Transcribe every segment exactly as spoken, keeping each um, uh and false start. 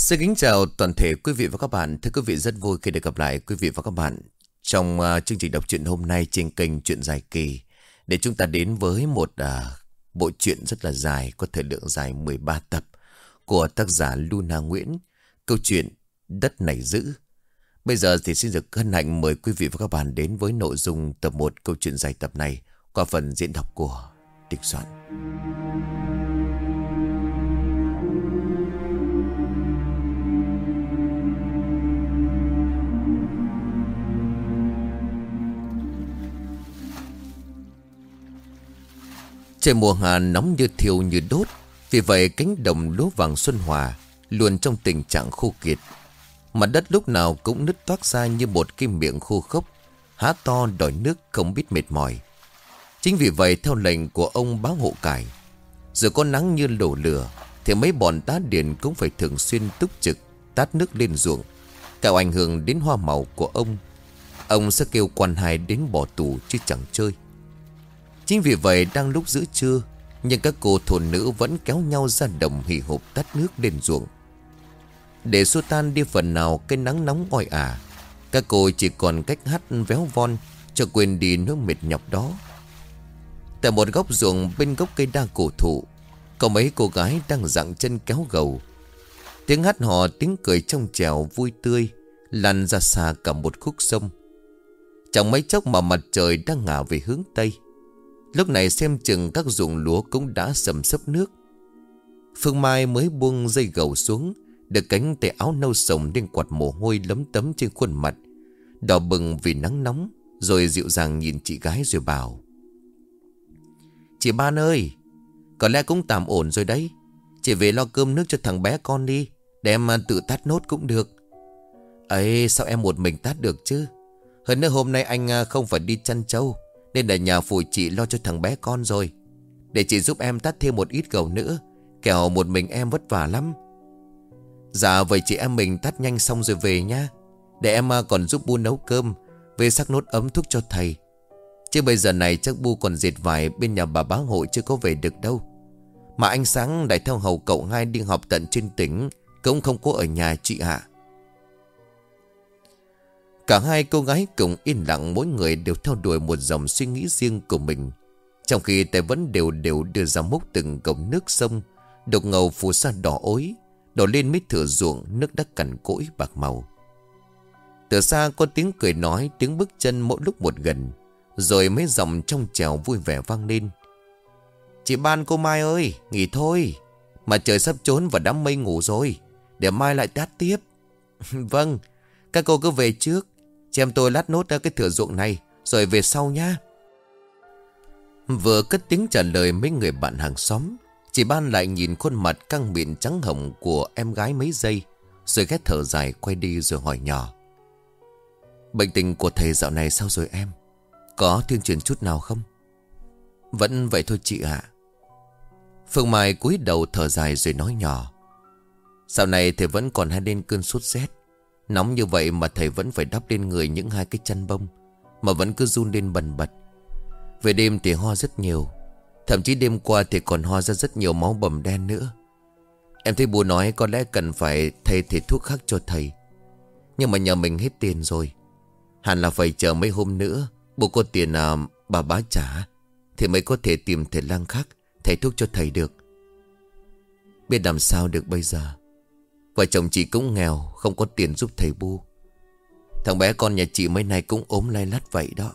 Xin kính chào toàn thể quý vị và các bạn. Thưa quý vị, rất vui khi được gặp lại quý vị và các bạn trong uh, chương trình đọc truyện hôm nay trên kênh Truyện Dài Kỳ, để chúng ta đến với một uh, bộ truyện rất là dài, có thời lượng dài mười ba tập của tác giả Luna Nguyễn, câu chuyện Đất Này Giữ. Bây giờ thì xin được hân hạnh mời quý vị và các bạn đến với nội dung tập một câu chuyện dài tập này qua phần diễn đọc của Địch Soạn. Trời mùa hạ nóng như thiêu như đốt. Vì vậy cánh đồng lúa vàng Xuân Hòa luôn trong tình trạng khô kiệt. Mặt đất lúc nào cũng nứt toác ra như một cái miệng khô khốc, há to đòi nước không biết mệt mỏi. Chính vì vậy theo lệnh của ông bá hộ cải, giờ có nắng như đổ lửa thì mấy bọn tá điền cũng phải thường xuyên túc trực tát nước lên ruộng, tạo ảnh hưởng đến hoa màu của ông. Ông sẽ kêu quan hai đến bỏ tù chứ chẳng chơi. Chính vì vậy đang lúc giữa trưa, nhưng các cô thôn nữ vẫn kéo nhau ra đồng hì hục tắt nước lên ruộng. Để xua tan đi phần nào cái nắng nóng oi ả, các cô chỉ còn cách hát véo von cho quên đi nỗi mệt nhọc đó. Tại một góc ruộng bên gốc cây đa cổ thụ, có mấy cô gái đang dặng chân kéo gầu. Tiếng hát hò, tiếng cười trong trẻo vui tươi lan ra xa cả một khúc sông. Chẳng mấy chốc mà mặt trời đang ngả về hướng tây. Lúc này xem chừng các ruộng lúa cũng đã sầm sấp nước. Phương Mai mới buông dây gầu xuống, được cánh tay áo nâu sồng nên quạt mồ hôi lấm tấm trên khuôn mặt, đỏ bừng vì nắng nóng, rồi dịu dàng nhìn chị gái rồi bảo: "Chị Ban ơi, có lẽ cũng tạm ổn rồi đấy. Chị về lo cơm nước cho thằng bé con đi, để em tự tát nốt cũng được." "Ấy, sao em một mình tát được chứ? Hơn nữa hôm nay anh không phải đi chăn trâu, nên ở nhà phụ chị lo cho thằng bé con rồi. Để chị giúp em tát thêm một ít gầu nữa, kẻo một mình em vất vả lắm." "Dạ vậy chị em mình tát nhanh xong rồi về nha. Để em còn giúp Bu nấu cơm, về sắc nốt ấm thuốc cho thầy. Chứ bây giờ này chắc Bu còn dệt vải bên nhà bà bá hội chưa có về được đâu. Mà anh Sáng đại theo hầu cậu hai đi họp tận trên tỉnh, cũng không có ở nhà chị ạ." Cả hai cô gái cùng yên lặng, mỗi người đều theo đuổi một dòng suy nghĩ riêng của mình, trong khi tay vẫn đều đều đưa ra múc từng cổng nước sông, đục ngầu phù sa đỏ ối, đổ lên mấy thửa ruộng nước đất cằn cỗi bạc màu. Từ xa có tiếng cười nói, tiếng bước chân mỗi lúc một gần, rồi mấy giọng trong trèo vui vẻ vang lên: "Chị Ban, cô Mai ơi, nghỉ thôi. Mà trời sắp trốn vào đám mây ngủ rồi, để mai lại tát tiếp." "Vâng, các cô cứ về trước, chị em tôi lát nốt ra cái thửa ruộng này rồi về sau nha." Vừa cất tiếng trả lời mấy người bạn hàng xóm, chị Ban lại nhìn khuôn mặt căng mịn trắng hồng của em gái mấy giây, rồi khẽ thở dài quay đi rồi hỏi nhỏ: "Bệnh tình của thầy dạo này sao rồi em? Có tuyên truyền chút nào không?" "Vẫn vậy thôi chị ạ." Phương Mai cúi đầu thở dài rồi nói nhỏ: "Dạo này thầy vẫn còn hay lên cơn sốt rét. Nóng như vậy mà thầy vẫn phải đắp lên người những hai cái chăn bông, mà vẫn cứ run lên bần bật. Về đêm thì ho rất nhiều, thậm chí đêm qua thì còn ho ra rất nhiều máu bầm đen nữa. Em thấy bố nói có lẽ cần phải thay thể thuốc khác cho thầy, nhưng mà nhà mình hết tiền rồi. Hẳn là phải chờ mấy hôm nữa bố có tiền à, bà bá trả, thì mới có thể tìm thầy lang khác thầy thuốc cho thầy được. Biết làm sao được bây giờ. Vợ chồng chị cũng nghèo, không có tiền giúp thầy Bu. Thằng bé con nhà chị mấy nay cũng ốm lay lắt vậy đó."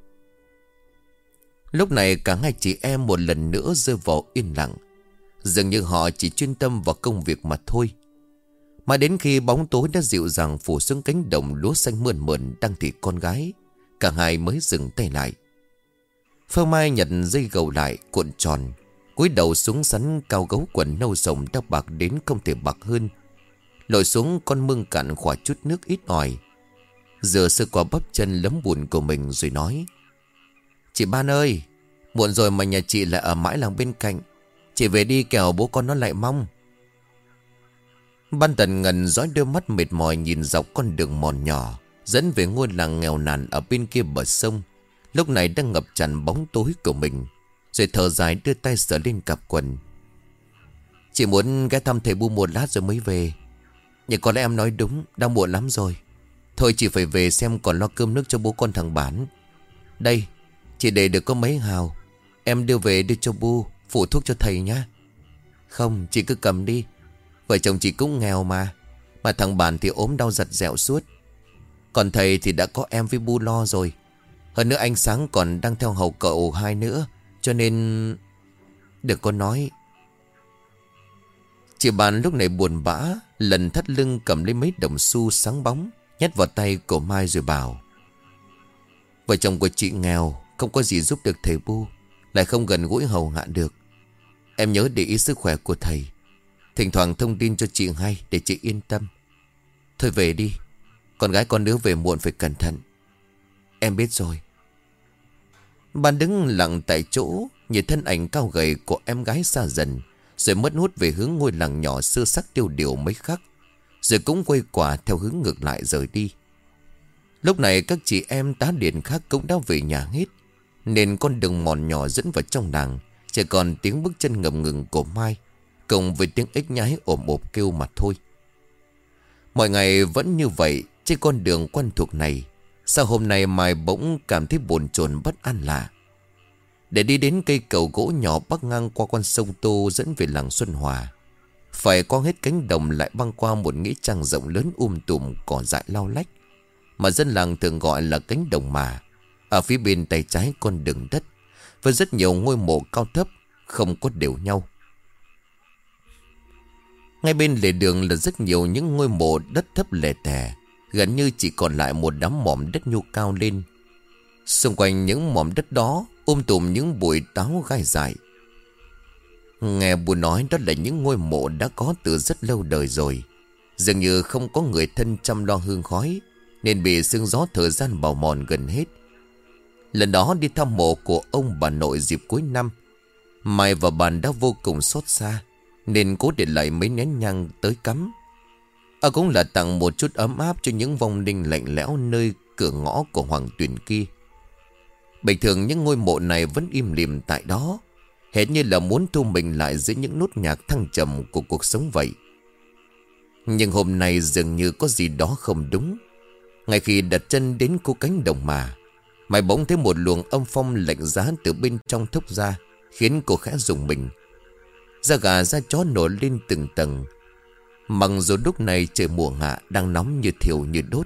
Lúc này cả hai chị em một lần nữa rơi vào yên lặng, dường như họ chỉ chuyên tâm vào công việc mà thôi. Mà đến khi bóng tối đã dịu dàng phủ xuống cánh đồng lúa xanh mượn mượn đang thịt con gái, cả hai mới dừng tay lại. Phương Mai nhặt dây gầu lại cuộn tròn, cúi đầu xuống sắn cao gấu quần nâu sồng đã bạc đến không thể bạc hơn, lội xuống con mương cạn khỏa chút nước ít ỏi, rửa sơ qua bắp chân lấm bùn của mình rồi nói: "Chị Ban ơi, muộn rồi mà nhà chị lại ở mãi làng bên cạnh. Chị về đi kẻo bố con nó lại mong." Ban Tần Ngần dõi đôi mắt mệt mỏi nhìn dọc con đường mòn nhỏ dẫn về ngôi làng nghèo nàn ở bên kia bờ sông, lúc này đang ngập tràn bóng tối của mình, rồi thở dài đưa tay sờ lên cặp quần: "Chị muốn ghé thăm thầy Bu một lát rồi mới về." Nhưng có lẽ em nói đúng, đang muộn lắm rồi. Thôi chị phải về xem còn lo cơm nước cho bố con thằng Bán. Đây, chị để được có mấy hào. Em đưa về đưa cho Bu, phụ thuốc cho thầy nhá. Không, chị cứ cầm đi. Vợ chồng chị cũng nghèo mà. Mà thằng Bản thì ốm đau giật dẹo suốt. Còn thầy thì đã có em với Bu lo rồi. Hơn nữa anh Sáng còn đang theo hầu cậu hai nữa. Cho nên... Đừng có nói. Chị Bàn lúc này buồn bã, lần thắt lưng cầm lấy mấy đồng xu sáng bóng, nhét vào tay của Mai rồi bảo: vợ chồng của chị nghèo, không có gì giúp được thầy Bu, lại không gần gũi hầu hạ được. Em nhớ để ý sức khỏe của thầy, thỉnh thoảng thông tin cho chị hay để chị yên tâm. Thôi về đi, con gái con đứa về muộn phải cẩn thận. Em biết rồi. Bạn đứng lặng tại chỗ, nhìn thân ảnh cao gầy của em gái xa dần, rồi mất hút về hướng ngôi làng nhỏ xưa sắc tiêu điều mấy khắc, rồi cũng quay quả theo hướng ngược lại rời đi. Lúc này các chị em tá điền khác cũng đã về nhà hết, nên con đường mòn nhỏ dẫn vào trong làng chỉ còn tiếng bước chân ngập ngừng của Mai, cùng với tiếng ếch nhái ồm ồm kêu mà thôi. Mọi ngày vẫn như vậy trên con đường quen thuộc này. Sao hôm nay Mai bỗng cảm thấy bồn chồn bất an lạ. Để đi đến cây cầu gỗ nhỏ bắc ngang qua con sông Tô dẫn về làng Xuân Hòa, phải qua hết cánh đồng, lại băng qua một nghĩa trang rộng lớn um tùm cỏ dại lau lách, mà dân làng thường gọi là cánh đồng mà. Ở phía bên tay trái con đường đất, với rất nhiều ngôi mộ cao thấp không có đều nhau. Ngay bên lề đường là rất nhiều những ngôi mộ đất thấp lẻ tẻ, gần như chỉ còn lại một đám mỏm đất nhô cao lên. Xung quanh những mỏm đất đó um tùm những bụi táo gai dại. Nghe Bu nói đó là những ngôi mộ đã có từ rất lâu đời rồi, dường như không có người thân chăm lo hương khói, nên bị sương gió thời gian bào mòn gần hết. Lần đó đi thăm mộ của ông bà nội dịp cuối năm, Mai và Bàn đã vô cùng xót xa, nên cố để lại mấy nén nhang tới cắm. À, cũng là tặng một chút ấm áp cho những vong linh lạnh lẽo nơi cửa ngõ của Hoàng Tuyền kia. Bình thường những ngôi mộ này vẫn im lìm tại đó, hệt như là muốn thu mình lại giữa những nốt nhạc thăng trầm của cuộc sống vậy. Nhưng hôm nay dường như có gì đó không đúng. Ngay khi đặt chân đến khu cánh đồng mà, Mai bỗng thấy một luồng âm phong lạnh giá từ bên trong thốc ra, khiến cô khẽ rùng mình. Da gà da chó nổi lên từng tầng. Mặc dù lúc này trời mùa hạ đang nóng như thiêu như đốt.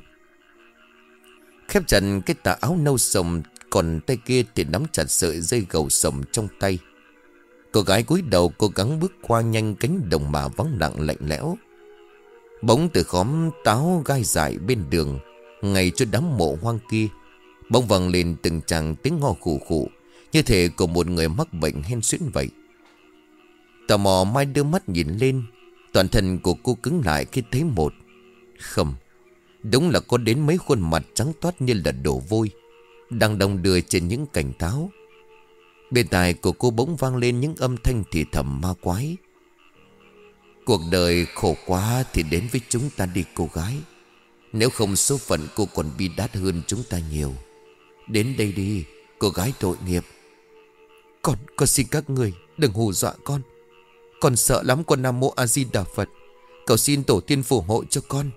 Khép chặt cái tà áo nâu sầm, còn tay kia thì nắm chặt sợi dây gầu sầm trong tay. Cô gái cúi đầu cố gắng bước qua nhanh cánh đồng mà vắng lặng lạnh lẽo. Bỗng từ khóm táo gai dại bên đường, ngay cho đám mộ hoang kia, bỗng vang lên từng tràng tiếng ngò khủ khủ, như thể của một người mắc bệnh hen suyễn vậy. Tò mò Mai đưa mắt nhìn lên. Toàn thân của cô cứng lại khi thấy một, không, đúng là có đến mấy khuôn mặt trắng toát như là đổ vôi, đang đong đưa trên những cành táo. Bên tai của cô bỗng vang lên những âm thanh thì thầm ma quái. Cuộc đời khổ quá thì đến với chúng ta đi cô gái. Nếu không số phận cô còn bi đát hơn chúng ta nhiều. Đến đây đi, cô gái tội nghiệp. Con, con xin các người đừng hù dọa con. Con sợ lắm con Nam Mô A Di Đà Phật. Cầu xin tổ tiên phù hộ cho con.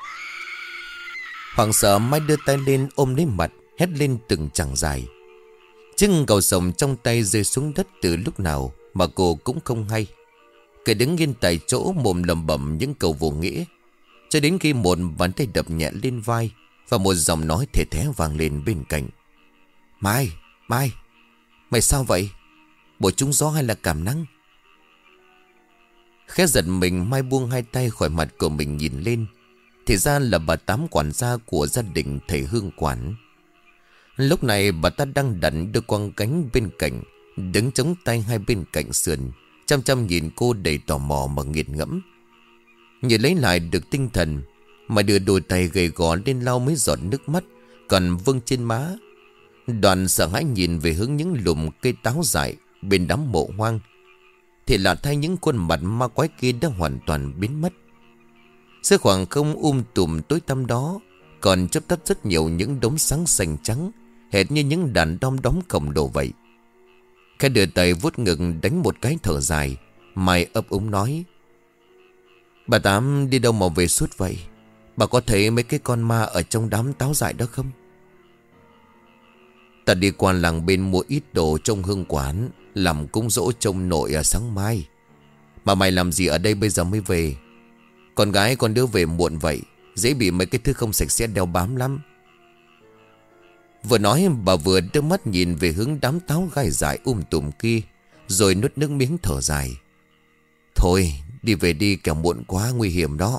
Hoảng sợ Mai đưa tay lên ôm lấy mặt, hét lên từng chàng dài. Chưng cầu sồng trong tay rơi xuống đất từ lúc nào mà cô cũng không hay. Cứ đứng yên tại chỗ mồm lẩm bẩm những câu vô nghĩa, cho đến khi một bàn tay đập nhẹ lên vai, và một giọng nói thề thé vang lên bên cạnh. Mai, Mai, mày sao vậy? Bộ trúng gió hay là cảm nắng? Khẽ giật mình, Mai buông hai tay khỏi mặt của mình nhìn lên. Thì ra là bà Tám, quản gia của gia đình thầy Hương Quản. Lúc này bà ta đang đặt đôi quăng cánh bên cạnh, đứng chống tay hai bên cạnh sườn, chăm chăm nhìn cô đầy tò mò mà nghiền ngẫm. Như lấy lại được tinh thần, mà đưa đôi tay gầy gò lên lau mấy giọt nước mắt còn vương trên má. Đoàn sợ hãi nhìn về hướng những lùm cây táo dại bên đám mộ hoang, thì lạ thay những khuôn mặt ma quái kia đã hoàn toàn biến mất. Giữa khoảng không um tùm tối tăm đó còn chớp tắt rất nhiều những đốm sáng xanh trắng, hệt như những đàn đom đóm khổng lồ vậy. Khẽ đưa tay vuốt ngực đánh một cái thở dài, Mai ấp úng nói: Bà Tám đi đâu mà về suốt vậy? Bà có thấy mấy cái con ma ở trong đám táo dại đó không? Ta đi qua làng bên mua ít đồ trong hương quán, làm cúng dỗ trông nội ở sáng mai. Mà mày làm gì ở đây bây giờ mới về? Con gái con đứa về muộn vậy, dễ bị mấy cái thứ không sạch sẽ đeo bám lắm. Vừa nói bà vừa đưa mắt nhìn về hướng đám táo gai dại um tùm kia, rồi nuốt nước miếng thở dài. Thôi đi về đi, kẻo muộn quá nguy hiểm đó.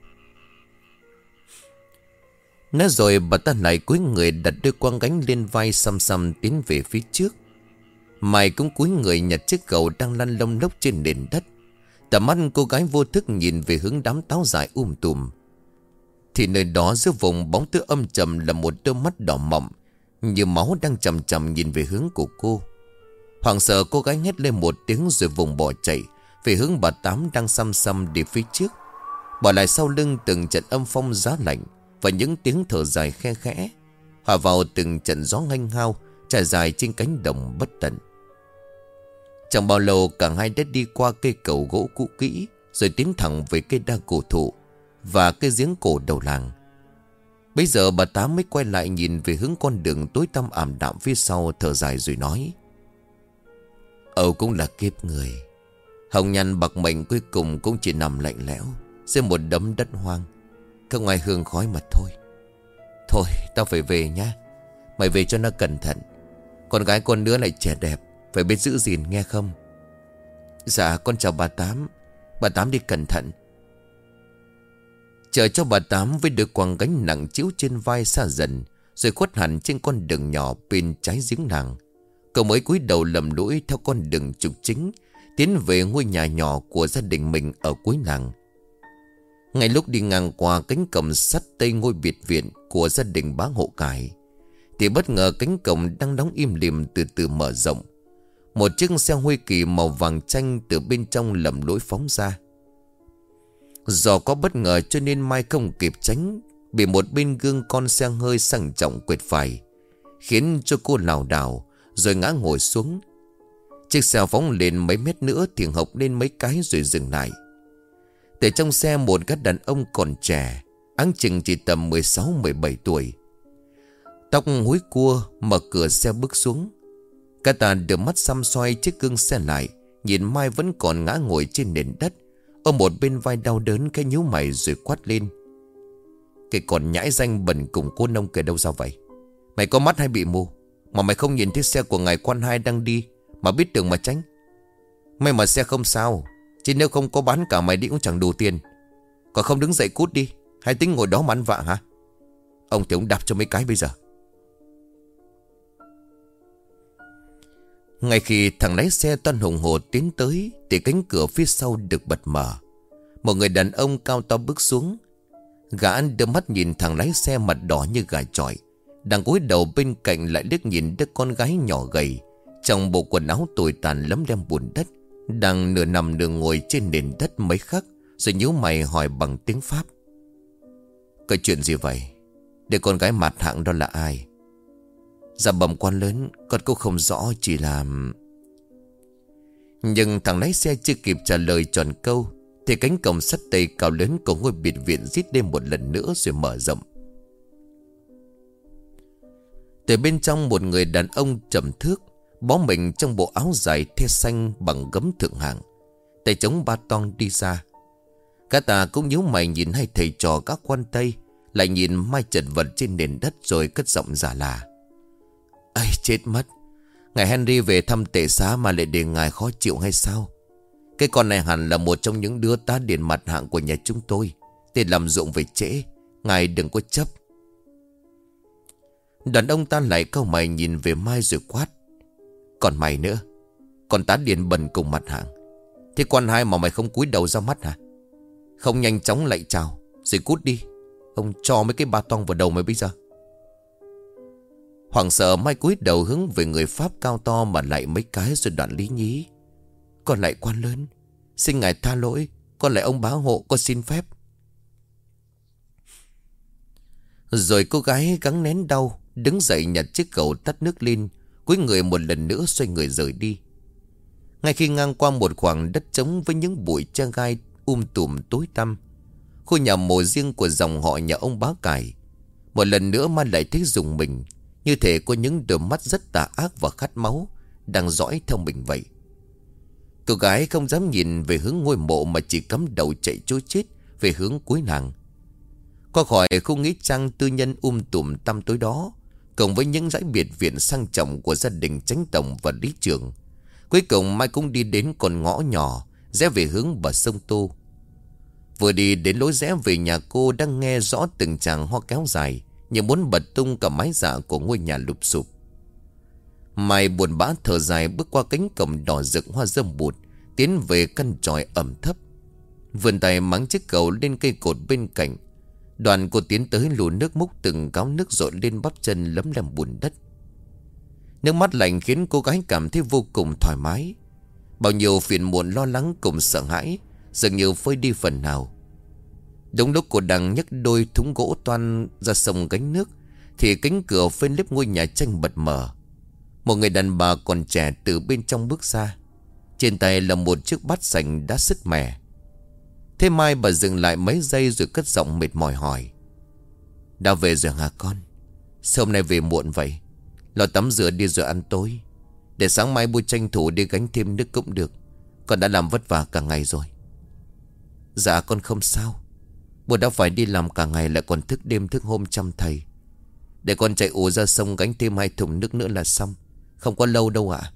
Nói rồi bà ta lại cúi người đặt đôi quang gánh lên vai, xăm xăm tiến về phía trước. Mày cũng cúi người nhặt chiếc gầu đang lăn lông lốc trên nền đất. Tầm mắt cô gái vô thức nhìn về hướng đám táo dại um tùm. Thì nơi đó giữa vùng bóng tối âm trầm là một đôi mắt đỏ mọng như máu đang chằm chằm nhìn về hướng của cô. Hoảng sợ cô gái hét lên một tiếng rồi vùng bỏ chạy về hướng bà Tám đang xăm xăm đi phía trước, bỏ lại sau lưng từng trận âm phong giá lạnh và những tiếng thở dài khe khẽ hòa vào từng trận gió nghênh hao trải dài trên cánh đồng bất tận. Chẳng bao lâu cả hai đã đi qua cây cầu gỗ cũ kỹ, rồi tiến thẳng về cây đa cổ thụ và cây giếng cổ đầu làng. Bây giờ bà Tám mới quay lại nhìn về hướng con đường tối tăm ảm đạm phía sau, thở dài rồi nói: Âu cũng là kiếp người. Hồng nhan bạc mệnh cuối cùng cũng chỉ nằm lạnh lẽo dưới một đống đất hoang, không ai hương khói mà thôi. Thôi tao phải về nhá. Mày về cho nó cẩn thận. Con gái con nữa lại trẻ đẹp, phải biết giữ gìn nghe không? Dạ con chào bà Tám. Bà Tám đi cẩn thận. Chờ cho bà Tám với đứa quàng gánh nặng chiếu trên vai xa dần, rồi khuất hẳn trên con đường nhỏ bên trái giếng nàng. Cậu mới cúi đầu lầm lũi theo con đường trục chính, tiến về ngôi nhà nhỏ của gia đình mình ở cuối làng. Ngay lúc đi ngang qua cánh cổng sắt tây ngôi biệt viện của gia đình bá Hộ Cải, thì bất ngờ cánh cổng đang đóng im lìm từ từ mở rộng. Một chiếc xe Huy Kỳ màu vàng chanh từ bên trong lầm lũi phóng ra. Do có bất ngờ cho nên Mai không kịp tránh, bị một bên gương con xe hơi sang trọng quệt phải, khiến cho cô lảo đảo rồi ngã ngồi xuống. Chiếc xe phóng lên mấy mét nữa thì hộc lên mấy cái rồi dừng lại. Từ trong xe một gã đàn ông còn trẻ, áng chừng chỉ tầm mười sáu mười bảy tuổi, tóc húi cua, mở cửa xe bước xuống. Cả ta đưa mắt xăm xoay chiếc gương xe lại, nhìn Mai vẫn còn ngã ngồi trên nền đất, ôm một bên vai đau đớn, cái nhíu mày rồi quát lên: Cái con nhãi danh bẩn cùng cô nông kìa, đâu ra vậy? Mày có mắt hay bị mù mà mày không nhìn thấy xe của ngài quan hai đang đi mà biết đường mà tránh? May mà xe không sao, chứ nếu không có bán cả mày đi cũng chẳng đủ tiền. Còn không đứng dậy cút đi, hay tính ngồi đó mà ăn vạ hả? Ông thì ông đạp cho mấy cái bây giờ. Ngay khi thằng lái xe toan hùng hồ tiến tới thì cánh cửa phía sau được bật mở. Một người đàn ông cao to bước xuống. Gã đưa mắt nhìn thằng lái xe mặt đỏ như gà chọi, đang cúi đầu bên cạnh lại liếc nhìn đứa con gái nhỏ gầy trong bộ quần áo tồi tàn lấm lem bùn đất, đang nửa nằm nửa ngồi trên nền đất mấy khắc, rồi nhíu mày hỏi bằng tiếng Pháp: Cái chuyện gì vậy? Để con gái mặt hạng đó là ai? Dạ bẩm quan lớn, con cũng không rõ, chỉ là... Nhưng thằng lái xe chưa kịp trả lời tròn câu thì cánh cổng sắt tây cao lớn của ngôi biệt viện rít lên một lần nữa rồi mở rộng. Từ bên trong một người đàn ông trầm thước, bó mình trong bộ áo dài the xanh bằng gấm thượng hạng, tay chống ba toang đi ra. Cả ta cũng nhíu mày nhìn hai thầy trò các quan Tây, lại nhìn Mai chật vật trên nền đất rồi cất giọng giả là: Ây chết mất, ngài Henry về thăm tệ xá mà lại để ngài khó chịu hay sao? Cái con này hẳn là một trong những đứa tá điển mặt hạng của nhà chúng tôi, để làm dụng về trễ, ngài đừng có chấp. Đàn ông ta lại cau mày nhìn về Mai rồi quát: Còn mày nữa, còn tá điển bần cùng mặt hạng, thế quan hai mà mày không cúi đầu ra mắt hả? Không nhanh chóng lại chào rồi cút đi, ông cho mấy cái ba toang vào đầu mày bây giờ. Hoảng sợ Mai cúi đầu hướng về người Pháp cao to mà lại mấy cái rồi đoạn lý nhí: Con lại quan lớn, xin ngài tha lỗi, con lại ông bá hộ, con xin phép. Rồi cô gái gắng nén đau đứng dậy nhặt chiếc gầu tắt nước lên, cúi người một lần nữa xoay người rời đi. Ngay khi ngang qua một khoảng đất trống với những bụi tre gai um tùm tối tăm. Khu nhà mồ riêng của dòng họ nhà ông Bá Cải. Một lần nữa Mai lại thấy rùng mình, như thể có những đôi mắt rất tà ác và khát máu đang dõi theo mình vậy. Cô gái không dám nhìn về hướng ngôi mộ mà chỉ cắm đầu chạy trối chết về hướng cuối làng. Qua khỏi khu nghĩa trang tư nhân um tùm tăm tối đó, cộng với những dãy biệt viện sang trọng của gia đình Chánh Tổng và Lý Trường, cuối cùng Mai cũng đi đến con ngõ nhỏ rẽ về hướng bờ sông Tô. Vừa đi đến lối rẽ về nhà cô, đang nghe rõ từng tràng hoa kéo dài như muốn bật tung cả mái dạ của ngôi nhà lụp xụp. Mai buồn bã thở dài bước qua cánh cổng đỏ rực hoa dâm bụt, tiến về căn tròi ẩm thấp. Vươn tay mắng chiếc cầu lên cây cột bên cạnh. Đoàn cô tiến tới lù nước múc từng gáo nước dội lên bắp chân lấm lem bùn đất. Nước mắt lạnh khiến cô gái cảm thấy vô cùng thoải mái. Bao nhiêu phiền muộn lo lắng cùng sợ hãi dường như phơi đi phần nào. Đúng lúc cô đang nhấc đôi thúng gỗ toan ra sông gánh nước, thì cánh cửa bên lớp ngôi nhà tranh bật mở. Một người đàn bà còn trẻ từ bên trong bước ra. Trên tay là một chiếc bát sành đã sứt mẻ. Thế Mai bà dừng lại mấy giây rồi cất giọng mệt mỏi hỏi: "Đã về rồi hả con? Sao hôm nay về muộn vậy? Lo tắm rửa đi rồi ăn tối, để sáng mai bui tranh thủ đi gánh thêm nước cũng được. Con đã làm vất vả cả ngày rồi." "Dạ con không sao. Bố đã phải đi làm cả ngày lại còn thức đêm thức hôm chăm thầy. Để con chạy ù ra sông gánh thêm hai thùng nước nữa là xong. Không có lâu đâu ạ."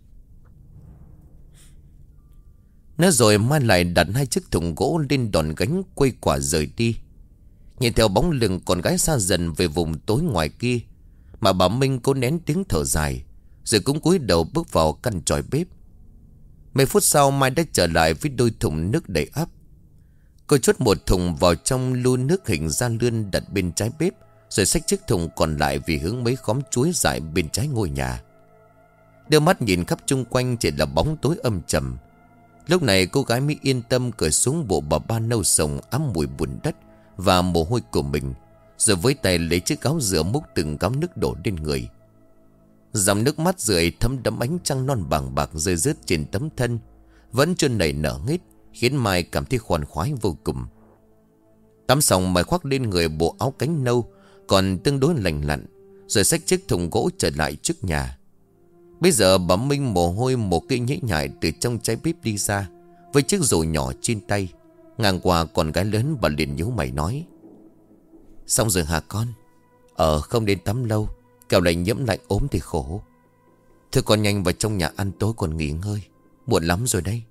Nói rồi Mai lại đặt hai chiếc thùng gỗ lên đòn gánh, quay quả rời đi. Nhìn theo bóng lưng con gái xa dần về vùng tối ngoài kia, mà bà Minh cố nén tiếng thở dài, rồi cũng cúi đầu bước vào căn chòi bếp. Mấy phút sau Mai đã trở lại với đôi thùng nước đầy ắp. Cô chốt một thùng vào trong lu nước hình da lươn đặt bên trái bếp, rồi xách chiếc thùng còn lại vì hướng mấy khóm chuối dại bên trái ngôi nhà. Đưa mắt nhìn khắp chung quanh chỉ là bóng tối âm trầm. Lúc này cô gái mới yên tâm cởi xuống bộ bà ba nâu sồng ám mùi bùn đất và mồ hôi của mình, rồi với tay lấy chiếc gáo rửa múc từng gáo nước đổ lên người. Dòng nước mắt rượi thấm đẫm ánh trăng non bàng bạc rơi rớt trên tấm thân, vẫn trơn nảy nở nghếch, khiến Mai cảm thấy khoan khoái vô cùng. Tắm xong Mai khoác lên người bộ áo cánh nâu còn tương đối lành lặn, rồi xách chiếc thùng gỗ trở lại trước nhà. Bây giờ bà Minh mồ hôi một cây nhễ nhại từ trong trái bếp đi ra, với chiếc rổ nhỏ trên tay. Ngang qua con gái lớn, bà liền nhíu mày nói: "Xong rồi hả con? Ờ không đến tắm lâu, kẻo lại nhiễm lạnh ốm thì khổ. Thôi con nhanh vào trong nhà ăn tối còn nghỉ ngơi, muộn lắm rồi đây."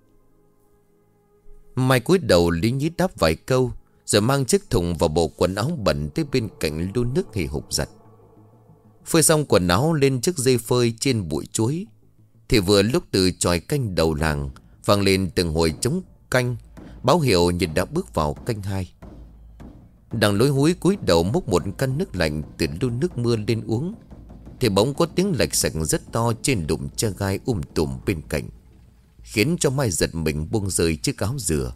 Mai cúi đầu lý nhí đáp vài câu, rồi mang chiếc thùng và bộ quần áo bẩn tới bên cạnh lu nước hì hục giặt. Phơi xong quần áo lên chiếc dây phơi trên bụi chuối, thì vừa lúc từ chòi canh đầu làng vang lên từng hồi trống canh, báo hiệu nhiệt đã bước vào canh hai. Đang lối húi cúi đầu múc một căn nước lạnh từ lu nước mưa lên uống, thì bỗng có tiếng lạch sạch rất to trên đụng tre gai um tùm bên cạnh, khiến cho Mai giật mình buông rơi chiếc áo dừa.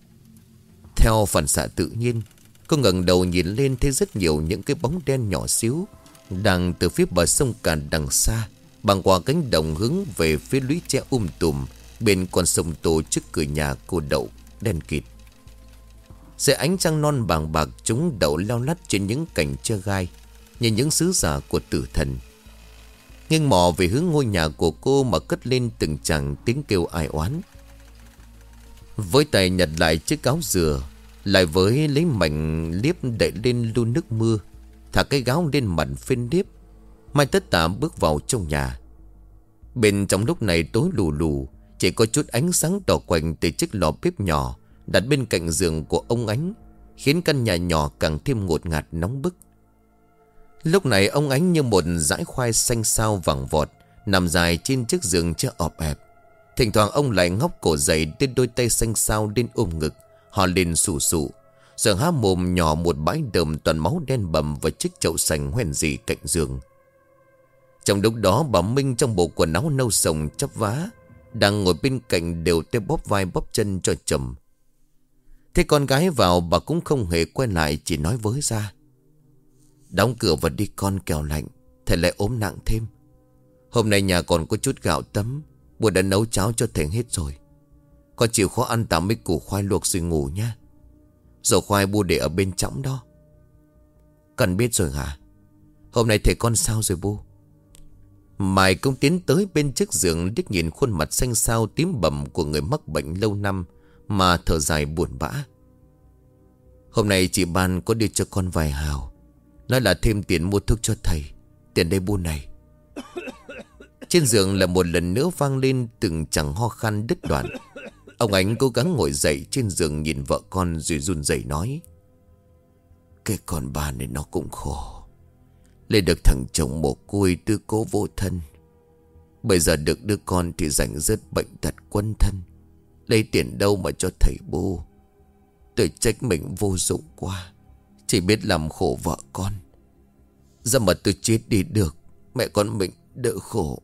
Theo phản xạ tự nhiên, cô ngẩng đầu nhìn lên, thấy rất nhiều những cái bóng đen nhỏ xíu đang từ phía bờ sông Càn đằng xa băng qua cánh đồng hướng về phía lũy tre um tùm bên con sông Tô trước cửa nhà cô đậu đen kịt. Dưới ánh trăng non bàng bạc, chúng đậu leo lắt trên những cành tre gai như những sứ giả của tử thần. Nghiêng mò về hướng ngôi nhà của cô mà cất lên từng tràng tiếng kêu ai oán. Với tay nhặt lại chiếc áo dừa, lại với lấy mảnh liếp đậy lên lu nước mưa, thả cái gáo lên mặt phên liếp, Mai tất tả bước vào trong nhà. Bên trong lúc này tối lù lù, chỉ có chút ánh sáng đỏ quạnh từ chiếc lò bếp nhỏ đặt bên cạnh giường của ông Ánh, khiến căn nhà nhỏ càng thêm ngột ngạt nóng bức. Lúc này ông Ánh như một dải khoai xanh xao vàng vọt nằm dài trên chiếc giường che ọp ẹp. Thỉnh thoảng ông lại ngóc cổ dậy, đưa đôi tay xanh xao lên ôm ngực, hò lên sù sụ, rồi há mồm nhỏ một bãi đờm toàn máu đen bầm vào chiếc chậu sành hoen dị cạnh giường. Trong lúc đó bà Minh trong bộ quần áo nâu sồng chắp vá đang ngồi bên cạnh, đều tay bóp vai bóp chân cho chồng. Thế con gái vào, bà cũng không hề quay lại, chỉ nói với ra: "Đóng cửa và đi con, kẻo lạnh thầy lại ốm nặng thêm. Hôm nay nhà còn có chút gạo tấm, bố đã nấu cháo cho thầy hết rồi. Con chịu khó ăn tạm mấy củ khoai luộc rồi ngủ nha. Rau khoai bu để ở bên trong đó. Con biết rồi hả? Hôm nay thầy con sao rồi bu? Mai cũng tiến tới bên chiếc giường, liếc nhìn khuôn mặt xanh xao tím bầm của người mắc bệnh lâu năm mà thở dài buồn bã. Hôm nay chị Ban có đưa cho con vài hào, nói là thêm tiền mua thuốc cho thầy. Tiền đây bu này. Trên giường là một lần nữa vang lên từng chàng ho khan đứt đoạn. Ông Ánh cố gắng ngồi dậy trên giường nhìn vợ con rồi run rẩy nói: Cái con bà này nó cũng khổ. Lấy được thằng chồng mồ côi tư cố vô thân, bây giờ được đứa con thì rảnh rớt bệnh tật quân thân. Lấy tiền đâu mà cho thầy bu. Tôi trách mình vô dụng quá, chỉ biết làm khổ vợ con. Giờ mà tôi chết đi được, mẹ con mình đỡ khổ.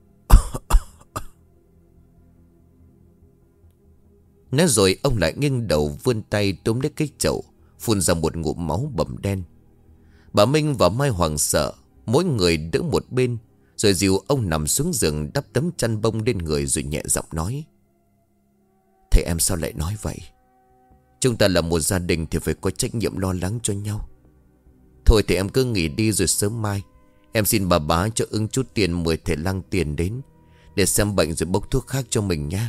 Nói rồi ông lại nghiêng đầu vươn tay túm lấy cái chậu, phun ra một ngụm máu bầm đen. Bà Minh và Mai hoảng sợ, mỗi người đỡ một bên, rồi dìu ông nằm xuống giường đắp tấm chăn bông lên người rồi nhẹ giọng nói: Thầy em sao lại nói vậy? Chúng ta là một gia đình thì phải có trách nhiệm lo lắng cho nhau. Thôi thì em cứ nghỉ đi rồi sớm mai em xin bà bá cho ứng chút tiền mười thẻ lăng tiền đến, để xem bệnh rồi bốc thuốc khác cho mình nha.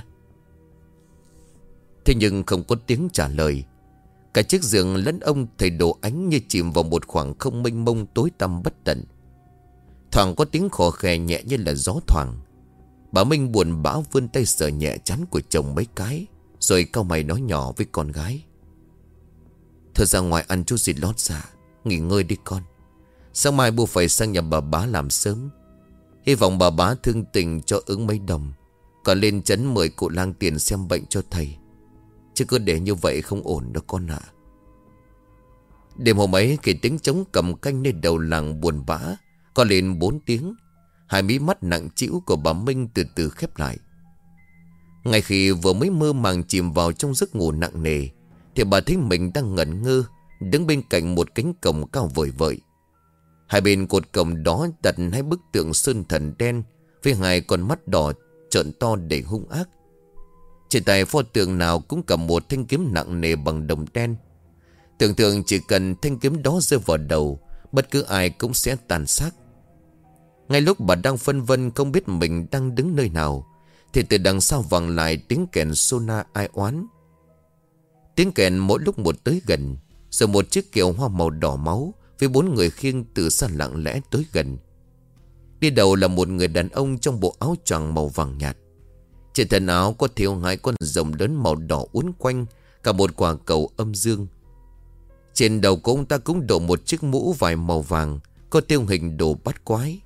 Thế nhưng không có tiếng trả lời. Cả chiếc giường lẫn ông thầy Đồ Ánh như chìm vào một khoảng không mênh mông tối tăm bất tận. Thoảng có tiếng khò khè nhẹ như là gió thoảng. Bà Minh buồn bã vươn tay sờ nhẹ trán của chồng mấy cái, rồi cau mày nói nhỏ với con gái: Thôi ra ngoài ăn chút gì lót dạ, nghỉ ngơi đi con. Sáng mai bu phải sang nhà bà bá làm sớm. Hy vọng bà bá thương tình cho ứng mấy đồng, còn lên trấn mời cụ lang tiền xem bệnh cho thầy. Chứ cứ để như vậy không ổn đâu con ạ. Đêm hôm ấy cái tiếng trống cầm canh nơi đầu làng buồn bã có lên bốn tiếng. Hai mí mắt nặng trĩu của bà Minh từ từ khép lại. Ngay khi vừa mới mơ màng chìm vào trong giấc ngủ nặng nề, thì bà thấy mình đang ngẩn ngơ đứng bên cạnh một cánh cổng cao vời vợi. Hai bên cột cổng đó đặt hai bức tượng sơn thần đen với hai con mắt đỏ trợn to đầy hung ác. Trên tay pho tượng nào cũng cầm một thanh kiếm nặng nề bằng đồng đen. Tưởng tượng chỉ cần thanh kiếm đó rơi vào đầu, bất cứ ai cũng sẽ tàn xác. Ngay lúc bà đang phân vân không biết mình đang đứng nơi nào, thì từ đằng sau vang lại tiếng kèn sona ai oán. Tiếng kèn mỗi lúc một tới gần, rồi một chiếc kiệu hoa màu đỏ máu với bốn người khiêng từ xa lặng lẽ tới gần. Đi đầu là một người đàn ông trong bộ áo choàng màu vàng nhạt. Trên thân áo có thêu hai con rồng lớn màu đỏ uốn quanh cả một quả cầu âm dương. Trên đầu của ông ta cũng đội một chiếc mũ vải màu vàng có thêu hình đồ bát quái.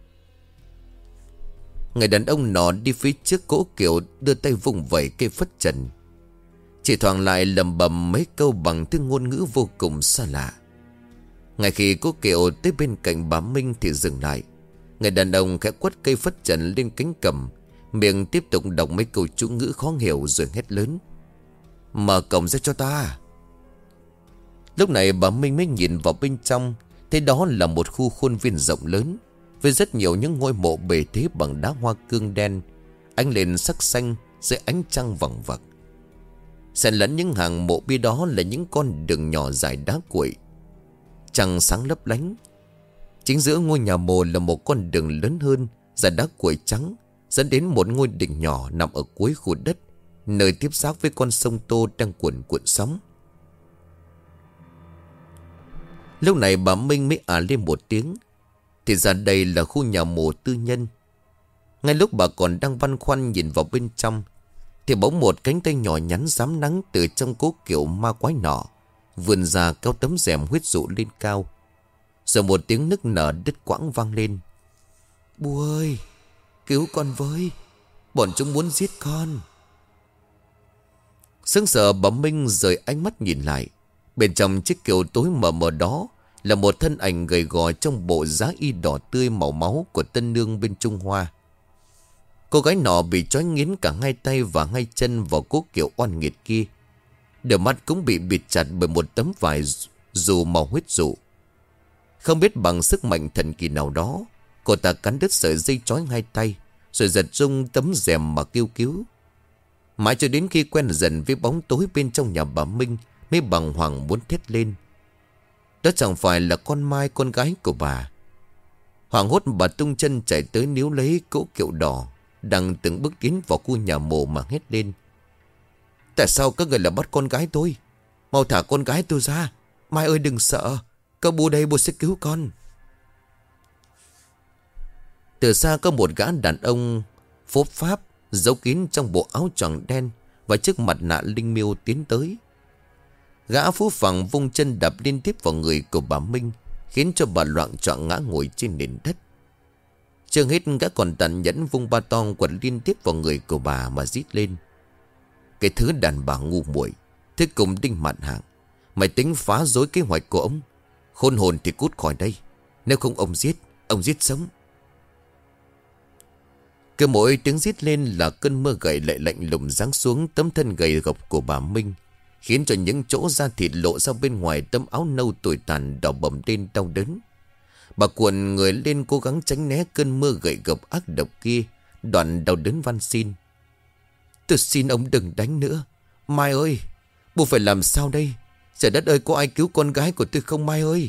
Người đàn ông nọ đi phía trước cỗ kiệu, đưa tay vùng vẩy cây phất trần, chỉ thoảng lại lầm bầm mấy câu bằng tiếng ngôn ngữ vô cùng xa lạ. Ngay khi cỗ kiệu tới bên cạnh bà Minh thì dừng lại. Người đàn ông khẽ quất cây phất trần lên cánh cầm, miệng tiếp tục đọc mấy câu chú ngữ khó hiểu rồi hét lớn: Mở cổng ra cho ta. Lúc này bà Minh mới nhìn vào bên trong, thấy đó là một khu khuôn viên rộng lớn với rất nhiều những ngôi mộ bề thế bằng đá hoa cương đen, ánh lên sắc xanh dưới ánh trăng vằng vặc. Xen lẫn những hàng mộ bia đó là những con đường nhỏ dài đá cuội, trăng sáng lấp lánh. Chính giữa ngôi nhà mồ là một con đường lớn hơn, dài đá cuội trắng, dẫn đến một ngôi đình nhỏ nằm ở cuối khu đất, nơi tiếp giáp với con sông Tô đang cuồn cuộn sóng. Lúc này bà Minh mới ả lên một tiếng. Thì ra đây là khu nhà mồ tư nhân. Ngay lúc bà còn đang băn khoăn nhìn vào bên trong, thì bỗng một cánh tay nhỏ nhắn rám nắng từ trong cố kiệu ma quái nọ vươn ra kéo tấm rèm huyết dụ lên cao. Rồi một tiếng nức nở đứt quãng vang lên: Bu ơi, cứu con với, bọn chúng muốn giết con. Sững sờ bà Minh rời ánh mắt nhìn lại. Bên trong chiếc kiệu tối mờ mờ đó là một thân ảnh gầy gò trong bộ giá y đỏ tươi màu máu của tân nương bên Trung Hoa. Cô gái nọ bị trói nghiến cả hai tay và hai chân vào cố kiệu oan nghiệt kia. Đôi mắt cũng bị bịt chặt bởi một tấm vải dù màu huyết dụ. Không biết bằng sức mạnh thần kỳ nào đó, cô ta cắn đứt sợi dây trói hai tay, rồi giật rung tấm rèm mà kêu cứu. Mãi cho đến khi quen dần với bóng tối bên trong nhà bà Minh mới bàng hoàng muốn thét lên. Đó chẳng phải là con Mai, con gái của bà. Hoảng hốt bà tung chân chạy tới níu lấy cỗ kiệu đỏ đang từng bước tiến vào khu nhà mồ mà hét lên. Tại sao các người lại bắt con gái tôi? Mau thả con gái tôi ra. Mai ơi đừng sợ. Có bố đây, bố sẽ cứu con. Từ xa có một gã đàn ông phốp pháp giấu kín trong bộ áo choàng đen và chiếc mặt nạ linh miêu tiến tới. Gã phú phàng vung chân đạp liên tiếp vào người của bà Minh, khiến cho bà loạng choạng ngã ngồi trên nền đất. Chưa hết, gã còn tàn nhẫn vung ba tong quật liên tiếp vào người của bà mà rít lên. Cái thứ đàn bà ngu muội, thế cùng Đinh Mạn Hạng, mày tính phá rối kế hoạch của ông. Khôn hồn thì cút khỏi đây. Nếu không ông giết, ông giết sống. Cứ mỗi tiếng rít lên là cơn mưa gậy lại lạnh lùng giáng xuống tấm thân gầy gộc của bà Minh, khiến cho những chỗ da thịt lộ ra bên ngoài tấm áo nâu tồi tàn đỏ bầm lên đau đớn. Bà cuộn người lên cố gắng tránh né cơn mưa gậy gộc ác độc kia, đoạn đau đớn van xin. Tôi xin ông đừng đánh nữa. Mai ơi, bố phải làm sao đây? Trời đất ơi, có ai cứu con gái của tôi không Mai ơi?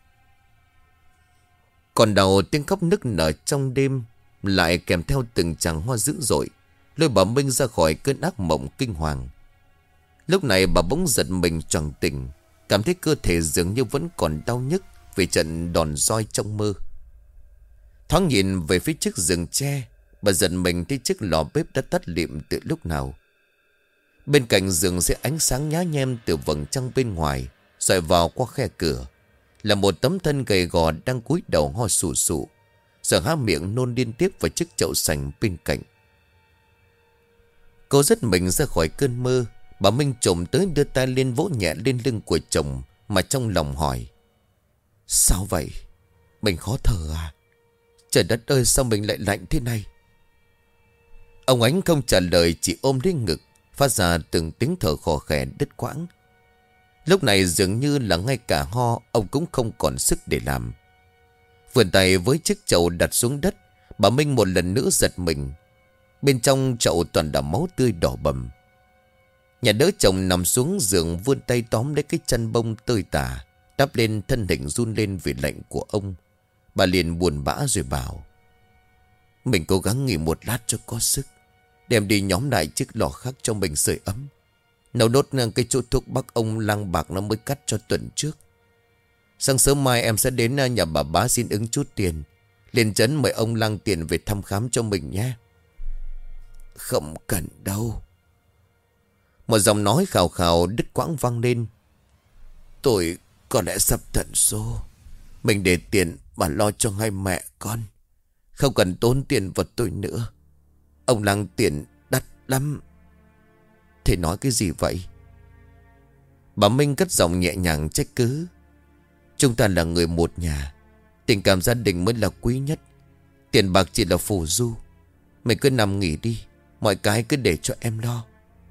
Còn đầu tiếng khóc nức nở trong đêm lại kèm theo từng tràng hoa dữ dội, lôi bà Minh ra khỏi cơn ác mộng kinh hoàng. Lúc này bà bỗng giật mình choàng tỉnh, cảm thấy cơ thể dường như vẫn còn đau nhức vì trận đòn roi trong mơ. Thoáng nhìn về phía trước rừng tre, bà giật mình thấy chiếc lò bếp đã tắt lịm từ lúc nào. Bên cạnh giường sẽ ánh sáng nhá nhem từ vầng trăng bên ngoài soi vào qua khe cửa là một tấm thân gầy gò đang cúi đầu ho sù sụ, rồi há miệng nôn liên tiếp vào chiếc chậu sành bên cạnh. Cô giật mình ra khỏi cơn mơ. Bà Minh trồm tới đưa tay lên vỗ nhẹ lên lưng của chồng, mà trong lòng hỏi: Sao vậy? Mình khó thở à? Trời đất ơi, sao mình lại lạnh thế này? Ông Ánh không trả lời, chỉ ôm lấy ngực, phát ra từng tiếng thở khò khè đứt quãng. Lúc này dường như là ngay cả ho ông cũng không còn sức để làm. Vươn tay với chiếc chậu đặt xuống đất, bà Minh một lần nữa giật mình. Bên trong chậu toàn là máu tươi đỏ bầm. Nhà đỡ chồng nằm xuống giường, vươn tay tóm lấy cái chăn bông tơi tả, đắp lên thân hình run lên vì lạnh của ông. Bà liền buồn bã rồi bảo: Mình cố gắng nghỉ một lát cho có sức, đem đi nhóm lại chiếc lò khác cho mình sưởi ấm, nấu đốt cái chỗ thuốc bắc ông lang bạc nó mới cắt cho tuần trước. Sáng sớm mai em sẽ đến nhà bà bá xin ứng chút tiền, liền trấn mời ông lang tiền về thăm khám cho mình nhé. Không cần đâu. Một giọng nói khào khào đứt quãng vang lên. Tôi có lẽ sắp tận số. Mình để tiền mà lo cho hai mẹ con, không cần tốn tiền vật tôi nữa. Ông lang tiền đắt lắm. Thế nói cái gì vậy? Bà Minh cất giọng nhẹ nhàng trách cứ: Chúng ta là người một nhà, tình cảm gia đình mới là quý nhất. Tiền bạc chỉ là phù du. Mình cứ nằm nghỉ đi, mọi cái cứ để cho em lo.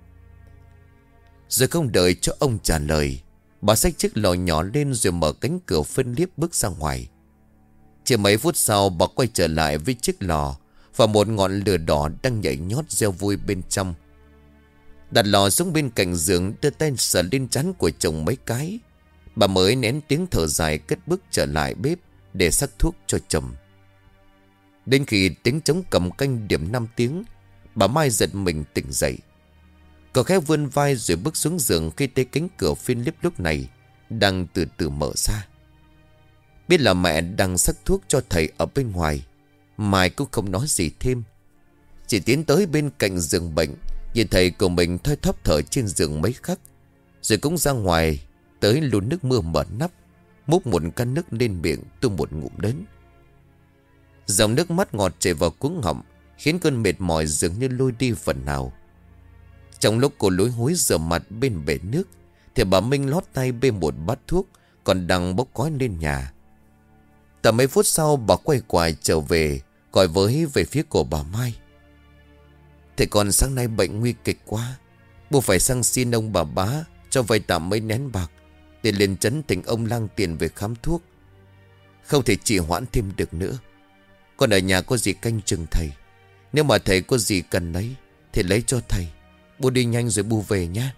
Rồi không đợi cho ông trả lời, bà xách chiếc lò nhỏ lên rồi mở cánh cửa phân liếp bước ra ngoài. Chỉ mấy phút sau bà quay trở lại với chiếc lò và một ngọn lửa đỏ đang nhảy nhót reo vui bên trong. Đặt lò xuống bên cạnh giường, đưa tay sờ lên trán của chồng mấy cái, bà mới nén tiếng thở dài cất bước trở lại bếp để sắc thuốc cho chồng. Đến khi tiếng trống cầm canh điểm năm tiếng, bà Mai giật mình tỉnh dậy. Cô khẽ vươn vai rồi bước xuống giường khi thấy cánh cửa phiên liếp lúc này đang từ từ mở ra. Biết là mẹ đang sắc thuốc cho thầy ở bên ngoài, Mai cũng không nói gì thêm, chỉ tiến tới bên cạnh giường bệnh, nhìn thầy của mình thoi thóp thở trên giường mấy khắc, rồi cũng ra ngoài tới luôn nước mưa mở nắp, múc một can nước lên miệng tuôn một ngụm đến. Dòng nước mắt ngọt chảy vào cuống họng, khiến cơn mệt mỏi dường như lôi đi phần nào. Trong lúc cô lối hối rửa mặt bên bể nước, thì bà Minh lót tay bê một bát thuốc còn đang bốc khói lên nhà. Tầm mấy phút sau bà quay quài trở về, gọi với về phía của bà Mai: Thầy con sáng nay bệnh nguy kịch quá, bố phải sang xin ông bà bá cho vay tạm mấy nén bạc để lên trấn thỉnh ông lang tiền về khám thuốc. Không thể trì hoãn thêm được nữa. Con ở nhà có gì canh chừng thầy, nếu mà thầy có gì cần lấy thì lấy cho thầy. Bu đi nhanh rồi bu về nhé.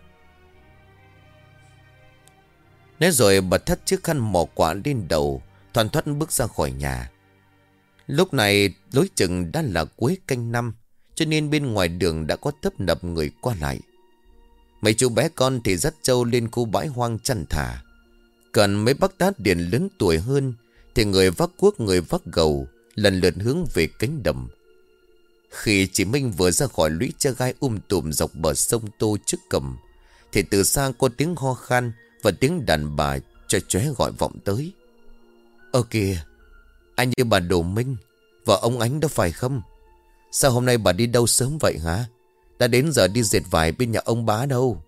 Nói rồi bà thắt chiếc khăn mỏ quả lên đầu, thoăn thoắt bước ra khỏi nhà. Lúc này lối chừng đã là cuối canh năm, cho nên bên ngoài đường đã có tấp nập người qua lại. Mấy chú bé con thì dắt trâu lên khu bãi hoang chăn thả. Còn mấy bác tá điền lớn tuổi hơn thì người vác cuốc người vác gầu lần lượt hướng về cánh đồng. Khi chị Minh vừa ra khỏi lũy tre gai um tùm dọc bờ sông Tô trước cầm, thì từ xa có tiếng ho khan và tiếng đàn bà chóe chóe gọi vọng tới. Ơ kìa, anh như bà Đồ Minh, vợ ông Ánh đó phải không? Sao hôm nay bà đi đâu sớm vậy hả? Đã đến giờ đi dệt vải bên nhà ông Bá đâu.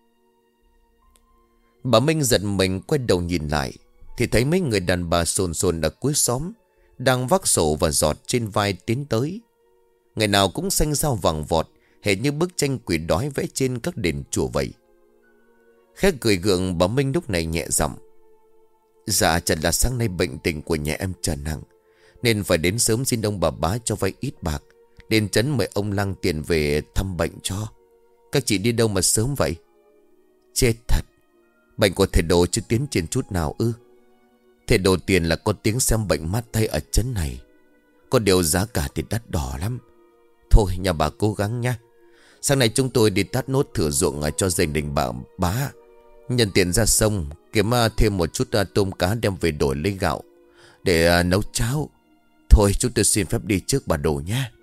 Bà Minh giật mình quay đầu nhìn lại, thì thấy mấy người đàn bà sồn sồn ở cuối xóm đang vác sổ và giọt trên vai tiến tới. Ngày nào cũng xanh xao vàng vọt, hệt như bức tranh quỷ đói vẽ trên các đền chùa vậy. Khẽ cười gượng, bà Minh lúc này nhẹ giọng. Dạ chẳng là sáng nay bệnh tình của nhà em trở nặng, nên phải đến sớm xin ông bà Bá cho vay ít bạc, đến trấn mời ông Lăng tiền về thăm bệnh cho. Các chị đi đâu mà sớm vậy? Chết thật, bệnh của thầy Đồ chưa tiến triển chút nào ư? Thầy Đồ tiền là có tiếng xem bệnh mát tay ở trấn này. Có điều giá cả thì đắt đỏ lắm. Thôi nhà bà cố gắng nha. Sáng nay chúng tôi đi tát nốt thửa ruộng cho gia đình bà Bá, nhân tiện ra sông kiếm thêm một chút tôm cá đem về đổi lấy gạo để nấu cháo. Thôi chúng tôi xin phép đi trước bà Đồ nha.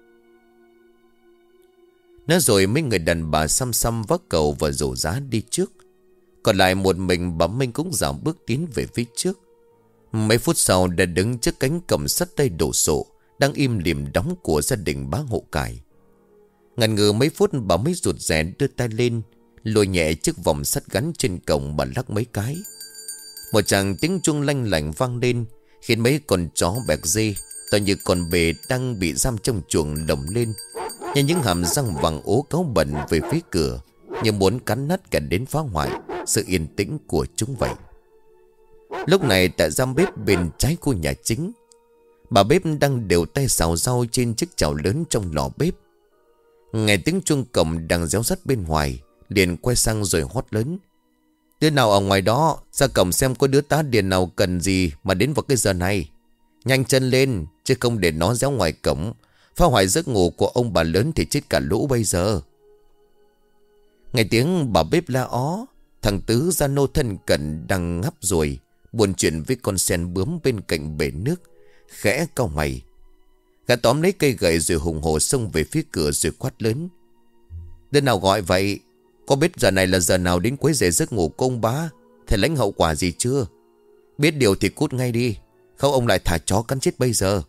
Nói rồi mấy người đàn bà xăm xăm vác cầu và rổ giá đi trước. Còn lại một mình bà Minh cũng dạo bước tiến về phía trước. Mấy phút sau đã đứng trước cánh cổng sắt tay đổ sộ đang im lìm đóng của gia đình bá Hộ Cải. Ngần ngừ mấy phút bà mới rụt rè đưa tay lên, lôi nhẹ chiếc vòng sắt gắn trên cổng mà lắc mấy cái. Một tràng tiếng chuông lanh lảnh vang lên, khiến mấy con chó bẹc dê to như con bê đang bị giam trong chuồng lồng lên, nhưng những hàm răng vàng ố cáu bẩn về phía cửa, như muốn cắn nát cả đến phá hoại sự yên tĩnh của chúng vậy. Lúc này tại giam bếp bên trái khu nhà chính, bà bếp đang đều tay xào rau trên chiếc chảo lớn trong lò bếp. Nghe tiếng chuông cổng đang réo rắt bên ngoài, liền quay sang rồi hót lớn. Đứa nào ở ngoài đó, ra cổng xem có đứa tá điền nào cần gì mà đến vào cái giờ này. Nhanh chân lên, chứ không để nó réo ngoài cổng, phá hoại giấc ngủ của ông bà lớn thì chết cả lũ bây giờ. Nghe tiếng bà bếp la ó, thằng Tứ gia nô thân cận đang ngắp rồi, buồn chuyện với con sen bướm bên cạnh bể nước, khẽ cau mày. Gã tóm lấy cây gậy rồi hùng hổ xông về phía cửa rồi quát lớn. Đứa nào gọi vậy? Có biết giờ này là giờ nào đến quấy rầy giấc ngủ của ông Bá, thầy lãnh hậu quả gì chưa? Biết điều thì cút ngay đi, không ông lại thả chó cắn chết bây giờ.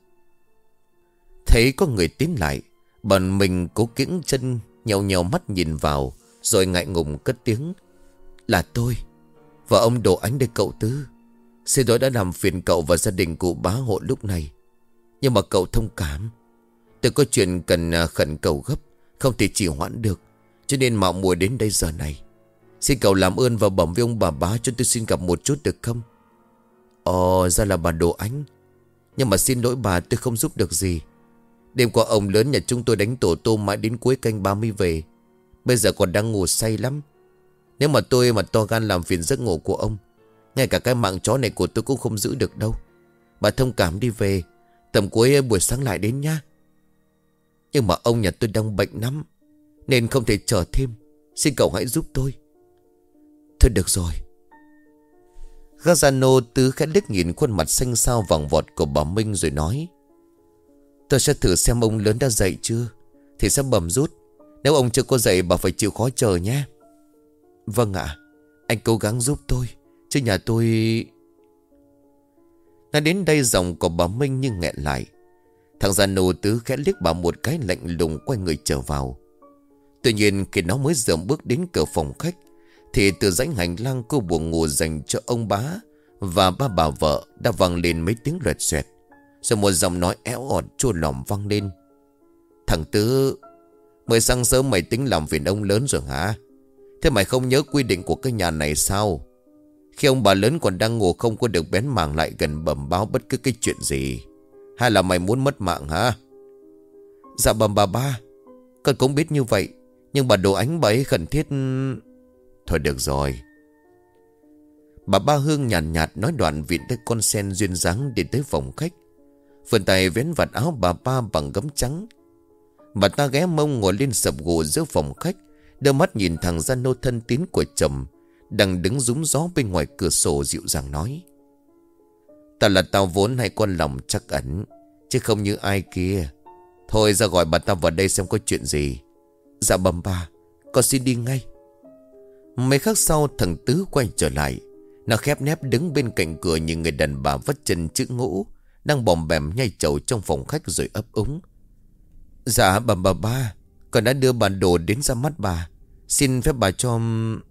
Thấy có người tiến lại, bọn mình cố kiễng chân nhèo nhèo mắt nhìn vào, rồi ngại ngùng cất tiếng. Là tôi, và ông Đồ Ánh đây cậu Tứ. Xin lỗi đã làm phiền cậu và gia đình cụ Bá Hộ lúc này, nhưng mà cậu thông cảm, tôi có chuyện cần khẩn cầu gấp, không thể trì hoãn được, cho nên mạo muội đến đây giờ này. Xin cậu làm ơn và bẩm với ông bà Bá cho tôi xin gặp một chút được không? Ồ, ra là bà Đồ Ánh. Nhưng mà xin lỗi bà, tôi không giúp được gì. Đêm qua ông lớn nhà chúng tôi đánh tổ tôm mãi đến cuối canh ba mươi về, bây giờ còn đang ngủ say lắm. Nếu mà tôi mà to gan làm phiền giấc ngủ của ông, ngay cả cái mạng chó này của tôi cũng không giữ được đâu. Bà thông cảm đi về, tầm cuối buổi sáng lại đến nhá. Nhưng mà ông nhà tôi đang bệnh lắm, nên không thể chờ thêm. Xin cậu hãy giúp tôi. Thôi được rồi. Gazano Tứ khẽ liếc nhìn khuôn mặt xanh xao vàng vọt của bà Minh rồi nói. Tôi sẽ thử xem ông lớn đã dậy chưa, thì sẽ bầm rút. Nếu ông chưa có dậy bà phải chịu khó chờ nhé. Vâng ạ, anh cố gắng giúp tôi, chứ nhà tôi... Nói đến đây giọng của bà Minh nhưng nghẹn lại. Thằng già nô Tứ khẽ liếc bà một cái lạnh lùng quay người trở vào. Tuy nhiên khi nó mới dầm bước đến cửa phòng khách, thì từ dãy hành lang cô buồng ngủ dành cho ông Bá và ba bà vợ đã vang lên mấy tiếng rẹt xoẹt. Rồi một giọng nói éo ọt chua lòm vang lên. Thằng Tứ, mới sáng sớm mày tính làm phiền ông lớn rồi hả? Thế mày không nhớ quy định của cái nhà này sao? Khi ông bà lớn còn đang ngủ không có được bén mảng lại gần bẩm báo bất cứ cái chuyện gì. Hay là mày muốn mất mạng hả? Dạ bẩm bà ba, con cũng biết như vậy, Nhưng bà Đồ Ánh bà ấy khẩn thiết. Thôi được rồi. Bà Ba Hương nhàn nhạt, nhạt nói đoạn vịn tay con sen duyên dáng đi tới phòng khách. Vườn tay vén vạt áo bà Ba bằng gấm trắng. Bà ta ghé mông ngồi lên sập gỗ giữa phòng khách, đưa mắt nhìn thằng gia nô thân tín của chồng đang đứng rúm gió bên ngoài cửa sổ, dịu dàng nói: "Ta là tao vốn hay con lòng trắc ẩn, chứ không như ai kia. Thôi ra gọi bà ta vào đây xem có chuyện gì." "Dạ bẩm bà, con xin đi ngay." Mấy khắc sau thằng Tứ quay trở lại. Nó khép nép đứng bên cạnh cửa nhìn người đàn bà vắt chân chữ ngũ đang bòm bèm nhai chầu trong phòng khách rồi ấp úng: "Dạ bẩm bà Ba, con đã đưa bản đồ đến ra mắt bà. Xin phép bà cho..."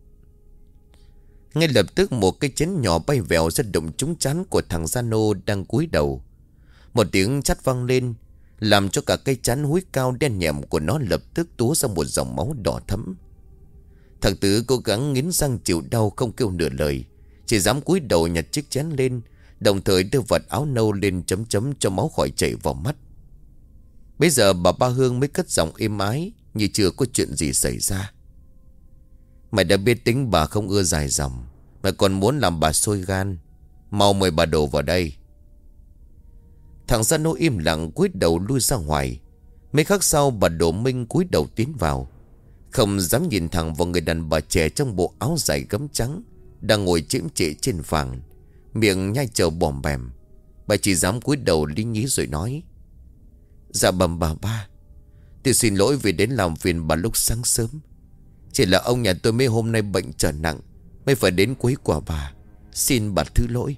Ngay lập tức một cái chén nhỏ bay vèo ra đụng trúng trán của thằng gia nô đang cúi đầu. Một tiếng chát vang lên, làm cho cả cây chán húi cao đen nhẹm của nó lập tức túa ra một dòng máu đỏ thẫm. Thằng Tứ cố gắng nghiến răng chịu đau, không kêu nửa lời, chỉ dám cúi đầu nhặt chiếc chén lên, đồng thời đưa vật áo nâu lên chấm chấm cho máu khỏi chảy vào mắt. Bây giờ bà Ba Hương mới cất giọng êm ái như chưa có chuyện gì xảy ra: "Mày đã biết tính bà không ưa dài dòng, mày còn muốn làm bà sôi gan. Mau mời bà Đồ vào đây." Thằng gia nô im lặng cúi đầu lui ra ngoài. Mấy khắc sau bà Đồ Minh cúi đầu tiến vào, không dám nhìn thẳng vào người đàn bà trẻ trong bộ áo dài gấm trắng đang ngồi chễm chệ trên phẳng, miệng nhai trầu bòm bèm. Bà chỉ dám cúi đầu lý nhí rồi nói: "Dạ bẩm bà Ba, tôi xin lỗi vì đến làm phiền bà lúc sáng sớm. Chỉ là ông nhà tôi mấy hôm nay bệnh trở nặng, mới phải đến quấy quả bà. Xin bà thứ lỗi."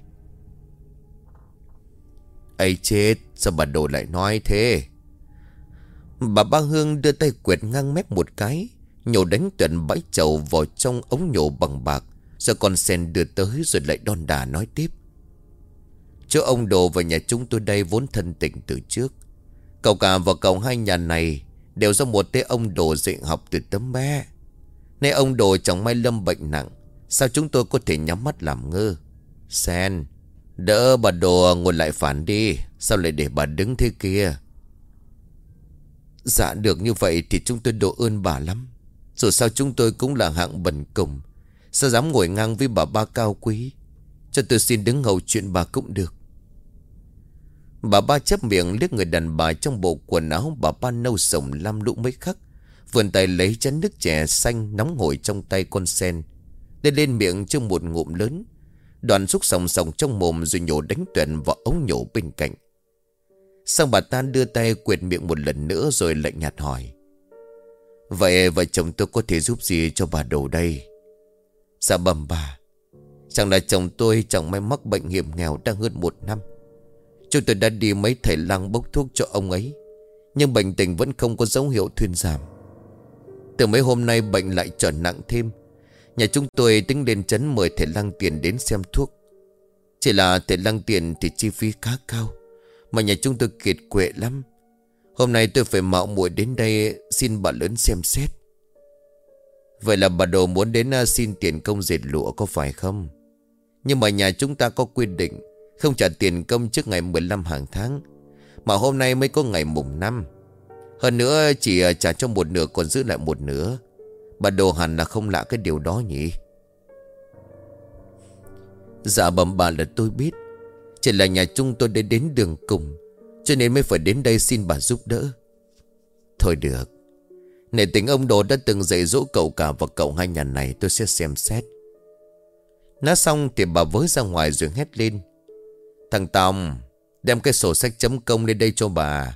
"Ây chết, sao bà Đồ lại nói thế?" Bà Ba Hương đưa tay quẹt ngang mép một cái, nhổ đánh tuyển bãi chầu vào trong ống nhổ bằng bạc, rồi con sen đưa tới rồi lại đon đà nói tiếp: "Chỗ ông Đồ và nhà chúng tôi đây vốn thân tình từ trước. Cậu cả và cậu hai nhà này đều do một tên ông Đồ dạy học từ tấm bé. Nay ông Đồ chẳng may lâm bệnh nặng, sao chúng tôi có thể nhắm mắt làm ngơ? Sen, đỡ bà Đồ ngồi lại phản đi, sao lại để bà đứng thế kia?" "Dạ được như vậy thì chúng tôi độ ơn bà lắm. Dù sao chúng tôi cũng là hạng bần cùng, sao dám ngồi ngang với bà Ba cao quý. Cho tôi xin đứng hầu chuyện bà cũng được." Bà Ba chép miệng liếc người đàn bà trong bộ quần áo bà Ba nâu sồng lam lũ mấy khắc, vươn tay lấy chén nước chè xanh nóng hổi trong tay con sen, lên lên miệng trong một ngụm lớn, đoạn xúc sòng sòng trong mồm rồi nhổ đánh tuyển vào ống nhổ bên cạnh. Xong bà ta đưa tay quệt miệng một lần nữa rồi lạnh nhạt hỏi: "Vậy vợ chồng tôi có thể giúp gì cho bà Đồ đây?" "Dạ bẩm bà, chẳng là chồng tôi chẳng may mắc bệnh hiểm nghèo đang hơn một năm. Chúng tôi đã đi mấy thầy lang bốc thuốc cho ông ấy, nhưng bệnh tình vẫn không có dấu hiệu thuyên giảm. Từ mấy hôm nay bệnh lại trở nặng thêm. Nhà chúng tôi tính lên trấn mời thầy lang tiền đến xem thuốc. Chỉ là thầy lang tiền thì chi phí khá cao, mà nhà chúng tôi kiệt quệ lắm. Hôm nay tôi phải mạo muội đến đây xin bà lớn xem xét." "Vậy là bà Đồ muốn đến xin tiền công dệt lụa có phải không? Nhưng mà nhà chúng ta có quy định không trả tiền công trước ngày mười lăm hàng tháng, mà hôm nay mới có ngày mùng năm. Hơn nữa chỉ trả cho một nửa còn giữ lại một nửa. Bà Đồ hẳn là không lạ cái điều đó nhỉ?" "Dạ bẩm bà là tôi biết. Chỉ là nhà chúng tôi đã đến đường cùng, cho nên mới phải đến đây xin bà giúp đỡ." "Thôi được. Nể tình ông Đồ đã từng dạy dỗ cậu cả và cậu hai nhà này, tôi sẽ xem xét." Nói xong thì bà với ra ngoài rồi hét lên: "Thằng Tòng, đem cái sổ sách chấm công lên đây cho bà."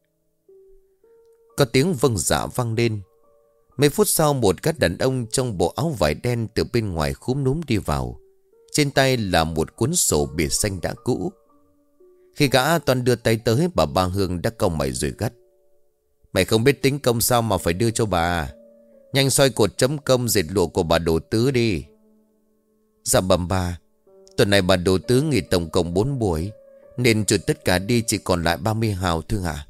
Có tiếng vâng dạ vang lên. Mấy phút sau một gã đàn ông trong bộ áo vải đen từ bên ngoài khúm núm đi vào. Trên tay là một cuốn sổ bìa xanh đã cũ. Khi gã toàn đưa tay tới, bà Ba Hương đã cau mày rồi gắt: "Mày không biết tính công sao mà phải đưa cho bà? Nhanh soi cột chấm công dệt lụa của bà Đồ Tứ đi." "Dạ bẩm bà, tuần này bà Đồ Tứ nghỉ tổng cộng bốn buổi, nên trừ tất cả đi chỉ còn lại ba mươi hào thưa ạ."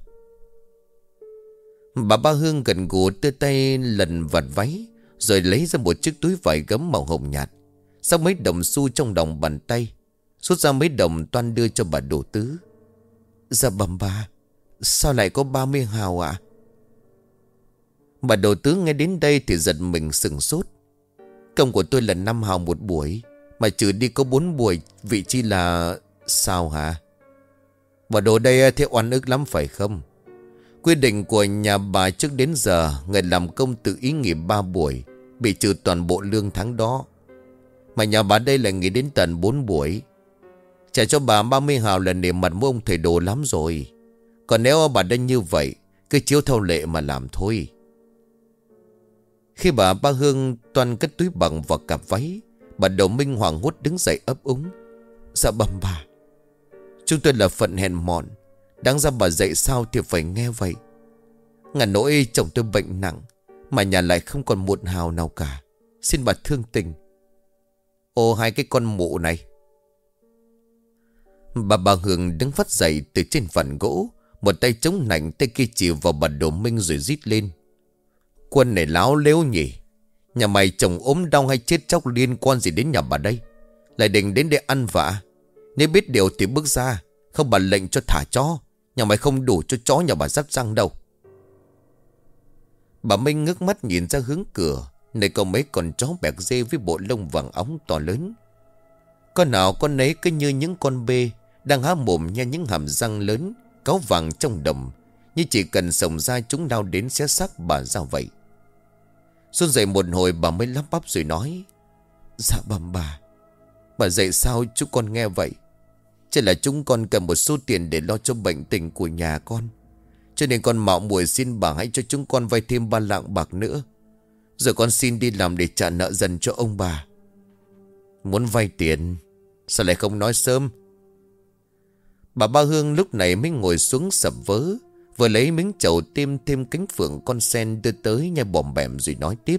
Bà Ba Hương gần gù đưa tay lần vạt váy, rồi lấy ra một chiếc túi vải gấm màu hồng nhạt, sau mấy đồng xu trong lòng bàn tay, rút ra mấy đồng toan đưa cho bà Đồ Tứ. "Dạ bẩm bà, sao lại có ba mươi hào ạ?" Bà đầu tướng nghe đến đây thì giật mình sừng sốt. Công của tôi là năm hào một buổi, mà trừ đi có bốn buổi, vị chi là... Sao hả? Bà đồ đây thế oan ức lắm phải không? Quy định của nhà bà trước đến giờ, người làm công tự ý nghỉ ba buổi, bị trừ toàn bộ lương tháng đó. Mà nhà bà đây lại nghỉ đến tận bốn buổi. Trả cho bà ba mươi hào là nể mặt với ông thầy đồ lắm rồi. Còn nếu bà đây như vậy, cứ chiếu theo lệ mà làm thôi. Khi bà Ba Hương toàn cất túi bằng vào cặp váy, bà Đầu Minh hoảng hốt đứng dậy ấp úng. Dạ bẩm bà, chúng tôi là phận hèn mọn, đáng ra bà dạy sao thì phải nghe vậy. Ngàn nỗi chồng tôi bệnh nặng, mà nhà lại không còn một hào nào cả. Xin bà thương tình. Ô hai cái con mụ này. Bà Ba Hương đứng phát dậy từ trên vặn gỗ, một tay chống nạnh, tay kia chỉ vào bà Đầu Minh rồi rít lên. Quân này láo lếu nhỉ. Nhà mày chồng ốm đau hay chết chóc liên quan gì đến nhà bà đây? Lại định đến để ăn vạ. Nếu biết điều thì bước ra, không bà lệnh cho thả chó. Nhà mày không đủ cho chó nhà bà dắt răng đâu. Bà Minh ngước mắt nhìn ra hướng cửa, nơi có mấy con chó bẹc dê với bộ lông vàng óng to lớn. Con nào con nấy cứ như những con bê đang há mồm nha những hàm răng lớn, cáu vàng trong đồng, như chỉ cần sồng ra chúng lao đến xé xác bà ra vậy. Run rẩy một hồi bà mới lắp bắp rồi nói. Dạ bẩm bà, bà dạy sao chúng con nghe vậy? Chỉ là chúng con cần một số tiền để lo cho bệnh tình của nhà con, cho nên con mạo muội xin bà hãy cho chúng con vay thêm ba lạng bạc nữa, rồi con xin đi làm để trả nợ dần cho ông bà. Muốn vay tiền, sao lại không nói sớm? Bà Ba Hương lúc này mới ngồi xuống sập vớ, vừa lấy miếng chầu tiêm thêm cánh phượng con sen đưa tới nhai bòm bẻm rồi nói tiếp.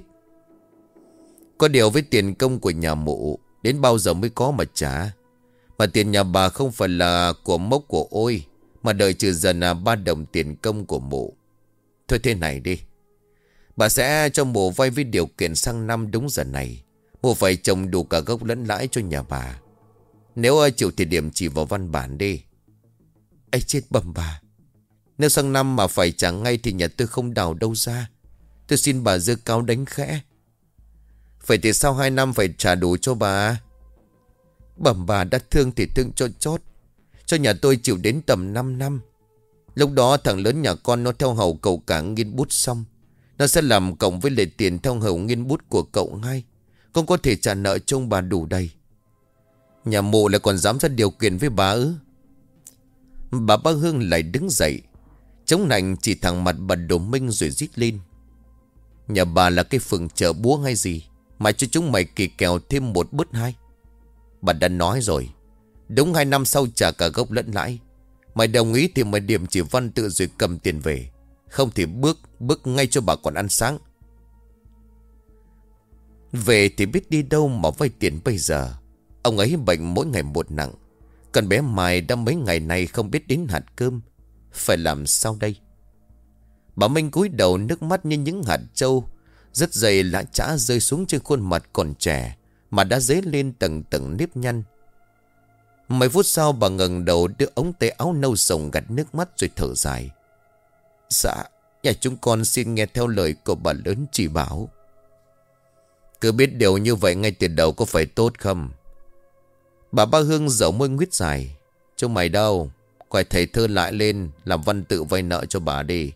Có điều với tiền công của nhà mụ, đến bao giờ mới có mà trả? Mà tiền nhà bà không phải là của mốc của ôi, mà đợi trừ dần là ba đồng tiền công của mụ. Thôi thế này đi, bà sẽ cho mụ vay với điều kiện sang năm đúng giờ này mụ phải trồng đủ cả gốc lẫn lãi cho nhà bà. Nếu chịu thì điểm chỉ vào văn bản đi. Ây chết bẩm bà, nếu sang năm mà phải trả ngay thì nhà tôi không đào đâu ra. Tôi xin bà giơ cao đánh khẽ. Vậy thì sau hai năm phải trả đủ cho bà? Bẩm bà đã thương thì thương cho chót, cho nhà tôi chịu đến tầm năm năm. Lúc đó thằng lớn nhà con nó theo hầu cậu cả nghiên bút xong, nó sẽ làm cộng với lệ tiền theo hầu nghiên bút của cậu ngay. Con có thể trả nợ cho ông bà đủ đầy. Nhà mụ lại còn dám ra điều kiện với bà ư? Bà Ba Hương lại đứng dậy, chống nạnh chỉ thẳng mặt bà Đồ Minh rồi rít lên. Nhà bà là cái phường chợ búa hay gì mà cho chúng mày kỳ kèo thêm một bớt hai? Bà đã nói rồi, đúng hai năm sau trả cả gốc lẫn lãi. Mày đồng ý thì mày điểm chỉ văn tự rồi cầm tiền về, không thì bước bước ngay cho bà còn ăn sáng. Về thì biết đi đâu mà vay tiền bây giờ. Ông ấy bệnh mỗi ngày một nặng, còn bé Mai đã mấy ngày nay không biết đến hạt cơm. Phải làm sao đây? Bà Minh cúi đầu, nước mắt như những hạt trâu rất dày lá chã rơi xuống trên khuôn mặt còn trẻ mà đã dấy lên tầng tầng nếp nhăn. Mấy phút sau bà ngẩng đầu đưa ống tay áo nâu sồng gạt nước mắt rồi thở dài. Dạ, nhà chúng con xin nghe theo lời của bà lớn chỉ bảo. Cứ biết điều như vậy ngay từ đầu có phải tốt không? Bà Ba Hương dẫu môi nguyết dài. Chúng mày đâu, quay thầy thơ lại lên làm văn tự vay nợ cho bà đi.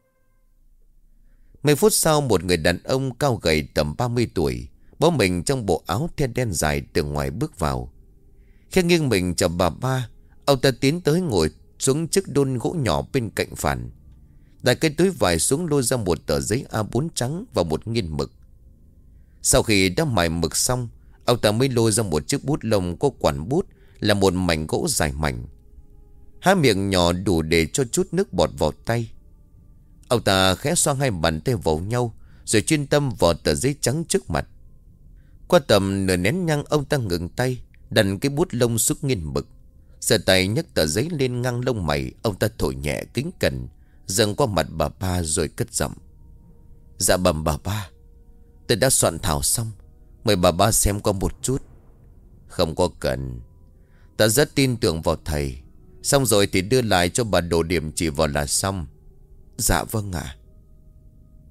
Mấy phút sau một người đàn ông cao gầy tầm ba mươi tuổi, bó mình trong bộ áo thêu đen dài từ ngoài bước vào. Khi nghiêng mình chào bà Ba, ông ta tiến tới ngồi xuống chiếc đôn gỗ nhỏ bên cạnh phản. Đặt cái túi vải xuống lôi ra một tờ giấy a bốn trắng và một nghiên mực. Sau khi đã mài mực xong, ông ta mới lôi ra một chiếc bút lông có quản bút là một mảnh gỗ dài mảnh. Há miệng nhỏ đủ để cho chút nước bọt vào tay. Ông ta khẽ xoa hai bàn tay vào nhau rồi chuyên tâm vào tờ giấy trắng trước mặt. Qua tầm nửa nén nhang, ông ta ngừng tay, đặt cái bút lông xuống nghiên mực. Giơ tay nhấc tờ giấy lên ngang lông mày. Ông ta thổi nhẹ kính cẩn dâng qua mặt bà Ba rồi cất giọng. Dạ bẩm bà Ba, tôi đã soạn thảo xong, mời bà Ba xem qua một chút. Không có cần, ta rất tin tưởng vào thầy. Xong rồi thì đưa lại cho bà đồ điểm chỉ vào là xong. Dạ vâng ạ.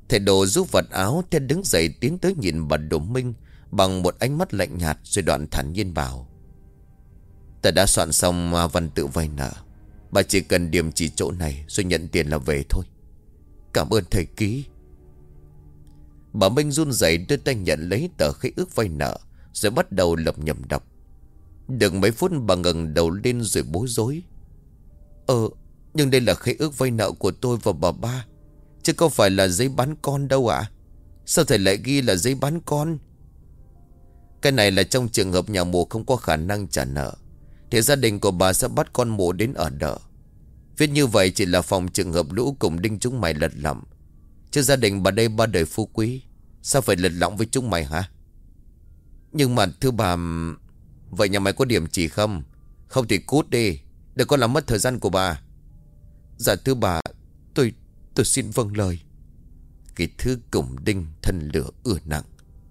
Thầy Đồ rút vật áo, Then đứng dậy tiến tới nhìn bà Đỗ Minh bằng một ánh mắt lạnh nhạt, rồi đoạn thản nhiên bảo: "Ta đã soạn xong văn tự vay nợ. Bà chỉ cần điểm chỉ chỗ này rồi nhận tiền là về thôi. Cảm ơn thầy ký." Bà Minh run rẩy đưa tay nhận lấy tờ khế ước vay nợ, rồi bắt đầu lẩm nhẩm đọc. Được mấy phút bà ngẩng đầu lên rồi bối rối: Ờ nhưng đây là khế ước vay nợ của tôi và bà ba, chứ không phải là giấy bán con đâu ạ. Sao thầy lại ghi là giấy bán con? Cái này là trong trường hợp nhà mồ không có khả năng trả nợ, thì gia đình của bà sẽ bắt con mồ đến ở đợ. Viết như vậy chỉ là phòng trường hợp lũ cùng đinh chúng mày lật lọng, chứ gia đình bà đây ba đời phú quý, sao phải lật lọng với chúng mày hả? Nhưng mà thưa bà... Vậy nhà mày có điểm chỉ không? Không thì cút đi, đừng có làm mất thời gian của bà. Dạ thưa bà, tôi tôi xin vâng lời. Cái thứ cùng đinh thân lửa ưa nặng.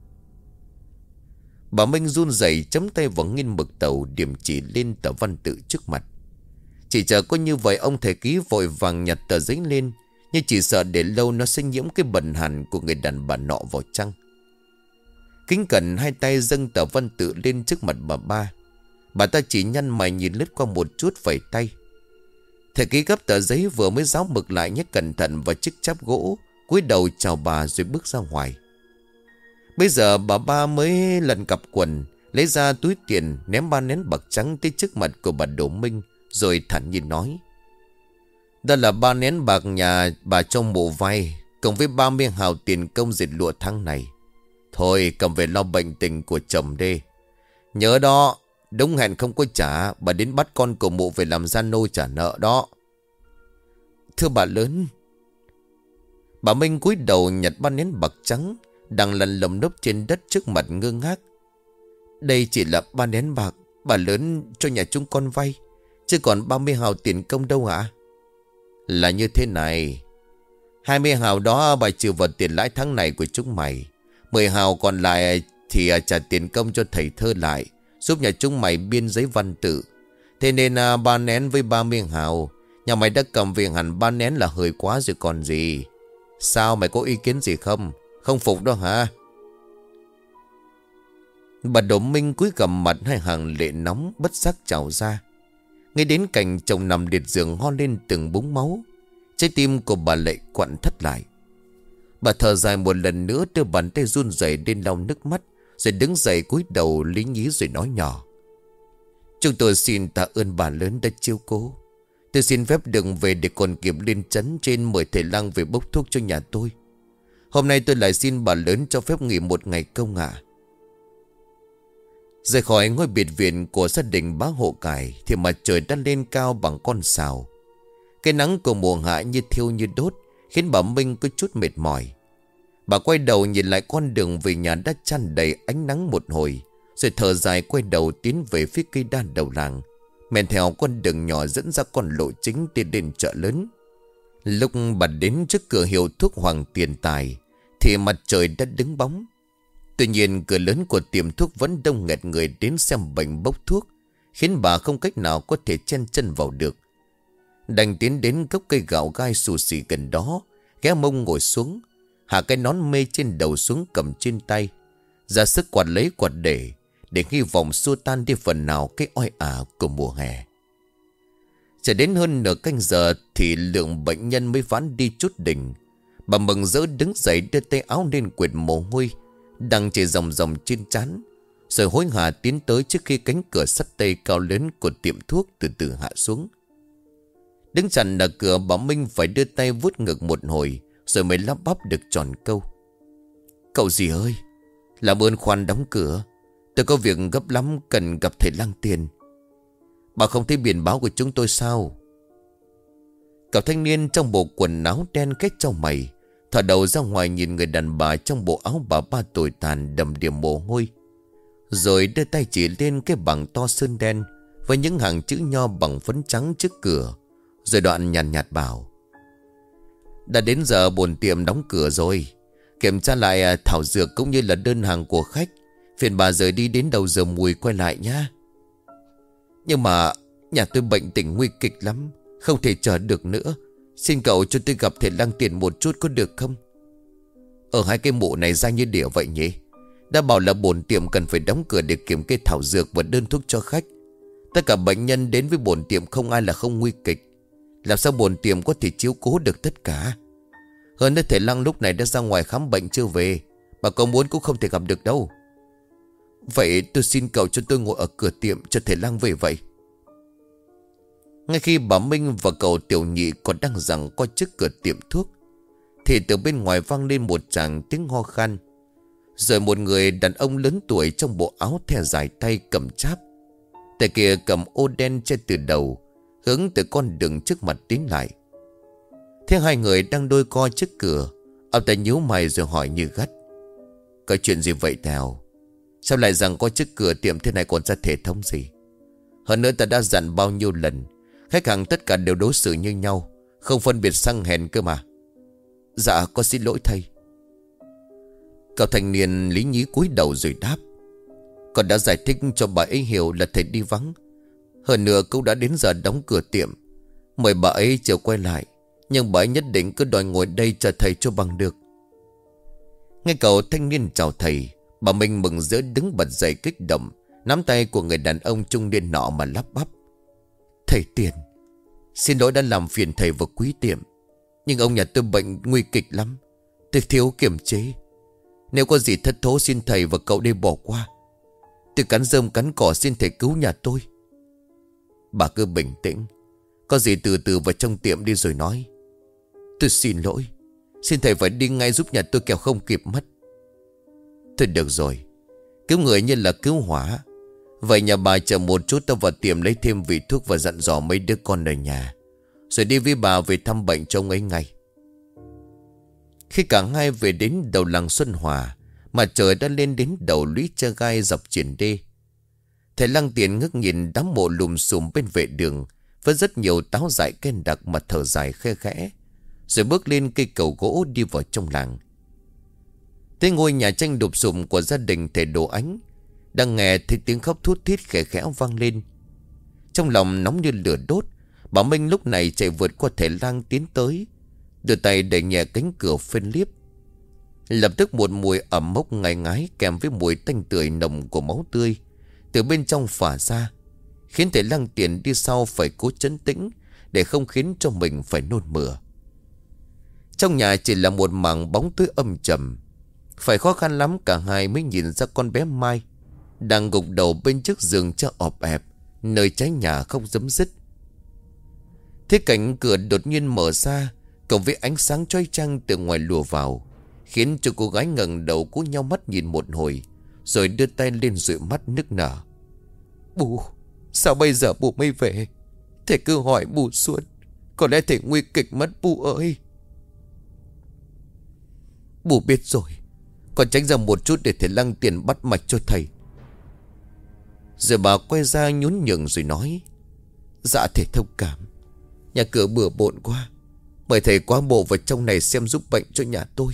Bà Minh run rẩy chấm tay vào nghiên mực tàu, điểm chỉ lên tờ văn tự trước mặt. Chỉ chờ có như vậy, ông thầy ký vội vàng nhặt tờ giấy lên, nhưng chỉ sợ để lâu nó sẽ nhiễm cái bần hàn của người đàn bà nọ vào chăng. Kính cẩn hai tay dâng tờ văn tự lên trước mặt bà ba. Bà ta chỉ nhăn mày nhìn lướt qua một chút, vẩy tay. Thầy ký gấp tờ giấy vừa mới ráo mực lại, nhét cẩn thận vào chiếc cháp gỗ, cúi đầu chào bà rồi bước ra ngoài. Bây giờ bà ba mới lần cặp quần, lấy ra túi tiền, ném ba nén bạc trắng tới trước mặt của bà Đỗ Minh, rồi thản nhiên nói: "Đó là ba nén bạc nhà bà trong mộ vay, cộng với ba mươi hào tiền công dệt lụa tháng này. Thôi cầm về lo bệnh tình của chồng đi. Nhớ đó, đúng hẹn không có trả, bà đến bắt con của mụ về làm gian nô trả nợ đó." "Thưa bà lớn." Bà Minh cúi đầu nhặt ba nén bạc trắng đang lăn lồng lốc trên đất trước mặt, ngơ ngác. "Đây chỉ là ba nén bạc bà lớn cho nhà chúng con vay, chứ còn ba mươi hào tiền công đâu ạ?" "Là như thế này, hai mươi hào đó bà trừ vào tiền lãi tháng này của chúng mày. Mười hào còn lại thì trả tiền công cho thầy thơ lại, giúp nhà chúng mày biên giấy văn tự. Thế nên à, ba nén với ba mươi hào, nhà mày đã cầm về hẳn ba nén là hơi quá rồi còn gì. Sao mày có ý kiến gì không? Không phục đâu hả?" Bà Đỗ Minh cúi gằm mặt, hai hàng lệ nóng bất giác trào ra. Ngay đến cảnh chồng nằm liệt giường ho lên từng búng máu, trái tim của bà lại quặn thắt lại. Bà thở dài một lần nữa, đưa bàn tay run rẩy lên lau nước mắt, rồi đứng dậy cúi đầu lý nhí rồi nói nhỏ: "Chúng tôi xin tạ ơn bà lớn đã chiếu cố. Tôi xin phép đừng về để còn kịp lên trấn trên mời thầy lang về bốc thuốc cho nhà tôi. Hôm nay tôi lại xin bà lớn cho phép nghỉ một ngày công ạ." Rời khỏi ngôi biệt viện của gia đình bá Hộ Cải thì mặt trời đã lên cao bằng con sào. Cái nắng của mùa hạ như thiêu như đốt, khiến bà Minh có chút mệt mỏi. Bà quay đầu nhìn lại con đường về nhà đã tràn đầy ánh nắng một hồi, rồi thở dài quay đầu tiến về phía cây đa đầu làng, men theo con đường nhỏ dẫn ra con lộ chính tiến đến chợ lớn. Lúc bà đến trước cửa hiệu thuốc Hoàng Tiền Tài thì mặt trời đã đứng bóng. Tuy nhiên cửa lớn của tiệm thuốc vẫn đông nghẹt người đến xem bệnh bốc thuốc, khiến bà không cách nào có thể chen chân vào được. Đành tiến đến gốc cây gạo gai xù xì gần đó, ghé mông ngồi xuống, hạ cái nón mê trên đầu xuống cầm trên tay, ra sức quạt lấy quạt để, để hy vọng xua tan đi phần nào cái oi ả của mùa hè. Chỉ đến hơn nửa canh giờ thì lượng bệnh nhân mới vãn đi chút đỉnh. Bà mừng rỡ đứng dậy đưa tay áo lên quệt mồ hôi đang chảy ròng ròng trên trán, rồi hối hả tiến tới trước khi cánh cửa sắt tây cao lớn của tiệm thuốc từ từ hạ xuống. Đứng chặn ở cửa, bà Minh phải đưa tay vuốt ngực một hồi, rồi mới lắp bắp được tròn câu: "Cậu gì ơi, làm ơn khoan đóng cửa, tôi có việc gấp lắm cần gặp thầy lang Tiền." "Bà không thấy biển báo của chúng tôi sao?" Cậu thanh niên trong bộ quần áo đen cách trong mày, thò đầu ra ngoài nhìn người đàn bà trong bộ áo bà ba tồi tàn đầm đìa mồ hôi, rồi đưa tay chỉ lên cái bảng to sơn đen với những hàng chữ nho bằng phấn trắng trước cửa, rồi đoạn nhàn nhạt, nhạt bảo: "Đã đến giờ bổn tiệm đóng cửa rồi. Kiểm tra lại thảo dược cũng như là đơn hàng của khách. Phiền bà rời đi đến đầu giờ mùi quay lại nhá." "Nhưng mà nhà tôi bệnh tình nguy kịch lắm, không thể chờ được nữa. Xin cậu cho tôi gặp thầy lang Tiền một chút có được không?" Ở hai cái mộ này ra như đỉa vậy nhỉ? Đã bảo là bổn tiệm cần phải đóng cửa để kiểm kê thảo dược và đơn thuốc cho khách. Tất cả bệnh nhân đến với bổn tiệm không ai là không nguy kịch. Làm sao bổn tiệm có thể chiếu cố được tất cả? Hơn nữa thầy Lăng lúc này đã ra ngoài khám bệnh chưa về. Bà có muốn cũng không thể gặp được đâu. Vậy tôi xin cậu cho tôi ngồi ở cửa tiệm cho thầy Lăng về vậy. Ngay khi bà Minh và cậu Tiểu Nhị còn đang giằng co trước cửa tiệm thuốc, thì từ bên ngoài vang lên một tràng tiếng ho khan. Rồi một người đàn ông lớn tuổi trong bộ áo thè dài tay cầm cháp, tay kia cầm ô đen che từ đầu, hướng từ con đường trước mặt tiến lại. Thế hai người đang đôi co trước cửa, ông ta nhíu mày rồi hỏi như gắt: có chuyện gì vậy Tèo? Sao lại rằng có trước cửa tiệm thế này còn ra thể thống gì? Hơn nữa ta đã dặn bao nhiêu lần, khách hàng tất cả đều đối xử như nhau, không phân biệt sang hèn cơ mà. Dạ con xin lỗi thầy. Cậu thanh niên lý nhí cúi đầu rồi đáp: con đã giải thích cho bà ấy hiểu là thầy đi vắng. Hơn nữa cũng đã đến giờ đóng cửa tiệm. Mời bà ấy chiều quay lại, nhưng bà ấy nhất định cứ đòi ngồi đây chờ thầy cho bằng được. Nghe cậu thanh niên chào thầy, bà Minh mừng rỡ đứng bật dậy kích động, nắm tay của người đàn ông trung niên nọ mà lắp bắp: thầy Tiền, xin lỗi đã làm phiền thầy và quý tiệm, nhưng ông nhà tôi bệnh nguy kịch lắm. Tôi thiếu kiềm chế. Nếu có gì thất thố xin thầy và cậu đây bỏ qua. Tôi cắn rơm cắn cỏ xin thầy cứu nhà tôi. Bà cứ bình tĩnh, có gì từ từ vào trong tiệm đi rồi nói. Tôi xin lỗi, xin thầy phải đi ngay giúp nhà tôi kẻo không kịp mất. Thôi được rồi, cứu người như là cứu hỏa. Vậy nhà bà chờ một chút, tao vào tiệm lấy thêm vị thuốc và dặn dò mấy đứa con ở nhà, rồi đi với bà về thăm bệnh cho ông ấy ngay. Khi cả hai về đến đầu làng Xuân Hòa, mà trời đã lên đến đầu lũy Chơ Gai dọc triển đê. Thầy Lăng Tiền ngước nhìn đám mộ lùm xùm bên vệ đường với rất nhiều táo dại ken đặc mà thở dài khe khẽ, rồi bước lên cây cầu gỗ đi vào trong làng. Tới ngôi nhà tranh đụp sụm của gia đình thầy Đồ Ánh, đang nghe thấy tiếng khóc thút thít khẽ khẽ vang lên. Trong lòng nóng như lửa đốt, bà Minh lúc này chạy vượt qua thầy Lang tiến tới, đưa tay đẩy nhẹ cánh cửa phên liếp. Lập tức một mùi ẩm mốc ngai ngái kèm với mùi tanh tưởi nồng của máu tươi từ bên trong phả ra, khiến thầy Lăng Tiền đi sau phải cố trấn tĩnh để không khiến cho mình phải nôn mửa. Trong nhà chỉ là một mảng bóng tối âm trầm. Phải khó khăn lắm cả hai mới nhìn ra con bé Mai đang gục đầu bên trước giường cho ọp ẹp, nơi trái nhà không giấm dứt. Thế cảnh cửa đột nhiên mở ra, cộng với ánh sáng chói chang từ ngoài lùa vào, khiến cho cô gái ngẩng đầu cúi nhau mắt nhìn một hồi, rồi đưa tay lên dụi mắt nức nở. Bù, sao bây giờ bù mới về? Thầy cứ hỏi bù suốt, có lẽ thầy nguy kịch mất bù ơi. Bù biết rồi, còn tránh ra một chút để thầy Lăng Tiền bắt mạch cho thầy. Rồi bà quay ra nhún nhường rồi nói: dạ thầy thông cảm, nhà cửa bừa bộn quá, mời thầy qua bộ vào trong này xem giúp bệnh cho nhà tôi.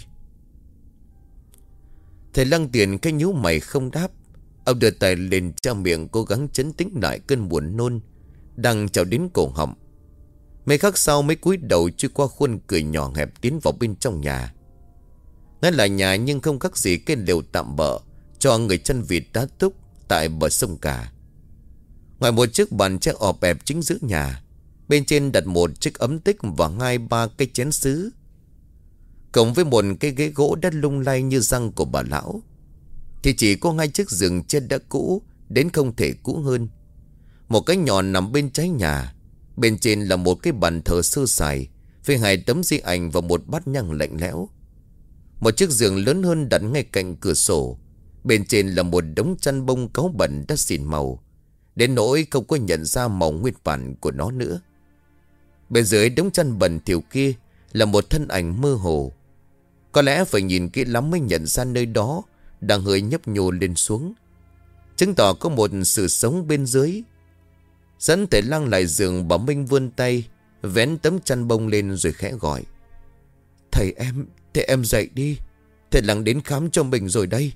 Thầy Lăng Tiền cái nhíu mày không đáp. Ông đưa tay lên che miệng, cố gắng trấn tĩnh lại cơn buồn nôn đang trào đến cổ họng. Mấy khắc sau mới cúi đầu chui qua khuôn cười nhỏ hẹp tiến vào bên trong nhà. Ngay là nhà nhưng không khác gì cái lều tạm bợ cho người chăn vịt đá túc tại bờ sông cả. Ngoài một chiếc bàn tre ọp ẹp chính giữa nhà, bên trên đặt một chiếc ấm tích và hai ba cái chén sứ, cộng với một cái ghế gỗ đã lung lay như răng của bà lão, thì chỉ có hai chiếc giường trên đã cũ đến không thể cũ hơn. Một cái nhọn nằm bên trái nhà, bên trên là một cái bàn thờ sơ sài với hai tấm di ảnh và một bát nhang lạnh lẽo. Một chiếc giường lớn hơn đặt ngay cạnh cửa sổ, bên trên là một đống chăn bông cáu bẩn đã xỉn màu, đến nỗi không có nhận ra màu nguyên bản của nó nữa. Bên dưới đống chăn bẩn thỉu kia là một thân ảnh mơ hồ. Có lẽ phải nhìn kỹ lắm mới nhận ra nơi đó đang hơi nhấp nhô lên xuống, chứng tỏ có một sự sống bên dưới. Dẫn thầy Lăng lại giường, bà Minh vươn tay vén tấm chăn bông lên rồi khẽ gọi: thầy em, thầy em dậy đi, thầy Lăng đến khám cho mình rồi đây.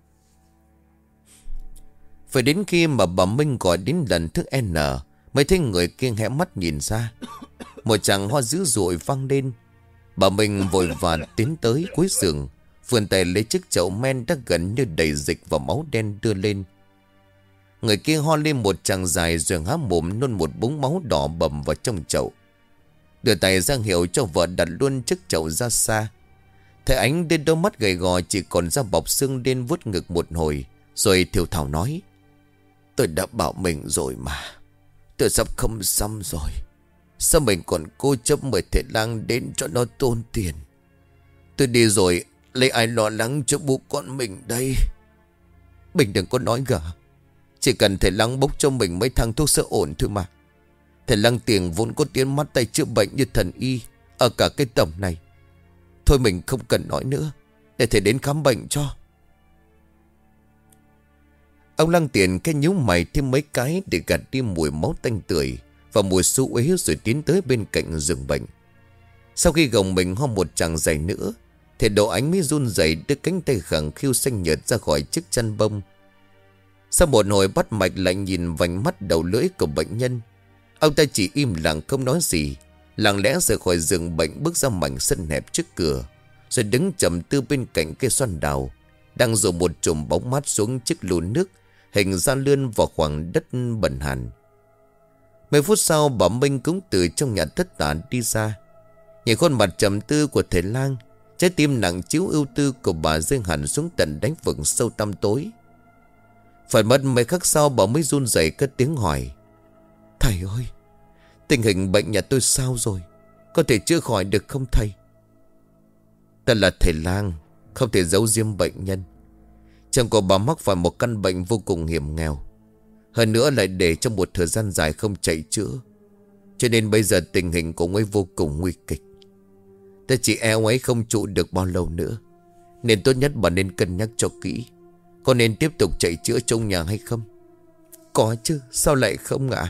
Phải đến khi mà bà Minh gọi đến lần thứ N mới thấy người kia hé mắt nhìn ra. Một chàng hoa dữ dội vang lên. Bà Minh vội vàng tiến tới cuối giường, vươn tay lấy chiếc chậu men đã gần như đầy dịch và máu đen đưa lên. Người kia ho lên một tràng dài rồi há mồm nôn một búng máu đỏ bầm vào trong chậu. Đưa tay ra hiệu cho vợ đặt luôn chiếc chậu ra xa. Thầy Ánh đến đôi mắt gầy gò chỉ còn da bọc xương đen vuốt ngực một hồi, rồi thiểu thảo nói: Tôi đã bảo mình rồi mà. Tôi sắp không xong rồi. Sao mình còn cố chấp mời thầy lang đến cho nó tốn tiền? Tôi đi rồi, lấy ai lo lắng cho bố con mình đây? Mình đừng có nói gà. Chỉ cần thầy lang bốc cho mình mấy thằng thuốc sơ ổn thôi mà. Thầy lang tiền vốn có tiếng mắt tay chữa bệnh như thần y ở cả cái tầm này. Thôi mình không cần nói nữa, để thầy đến khám bệnh cho. Ông Lăng Tiền cái nhíu mày thêm mấy cái để gạt đi mùi máu tanh tưởi và mùi xú uế, rồi tiến tới bên cạnh giường bệnh. Sau khi gồng mình ho một tràng dày nữa, thì Độ Ánh mới run rẩy đưa cánh tay khẳng khiu xanh nhợt ra khỏi chiếc chăn bông. Sau một hồi bắt mạch lại nhìn vành mắt đầu lưỡi của bệnh nhân, ông ta chỉ im lặng không nói gì, lặng lẽ rời khỏi giường bệnh, bước ra mảnh sân hẹp trước cửa, rồi đứng trầm tư bên cạnh cây xoan đào đang rủ một chùm bóng mát xuống chiếc lu nước hình ra lươn vào khoảng đất bẩn hàn. Mấy phút sau, bà Minh cũng từ trong nhà thất tả đi ra. Nhìn khuôn mặt trầm tư của thầy lang, trái tim nặng chiếu ưu tư của bà rơi hẳn xuống tận đáy vực sâu tăm tối. Phải mất mấy khắc sau, bà mới run rẩy cất tiếng hỏi: Thầy ơi, tình hình bệnh nhà tôi sao rồi? Có thể chữa khỏi được không thầy? Ta là thầy lang, không thể giấu giếm bệnh nhân. Chồng của bà mắc phải một căn bệnh vô cùng hiểm nghèo, hơn nữa lại để trong một thời gian dài không chạy chữa, cho nên bây giờ tình hình của ông ấy vô cùng nguy kịch. Ta chỉ e ông ấy không trụ được bao lâu nữa, nên tốt nhất bà nên cân nhắc cho kỹ. Có nên tiếp tục chạy chữa trong nhà hay không? Có chứ, sao lại không ạ?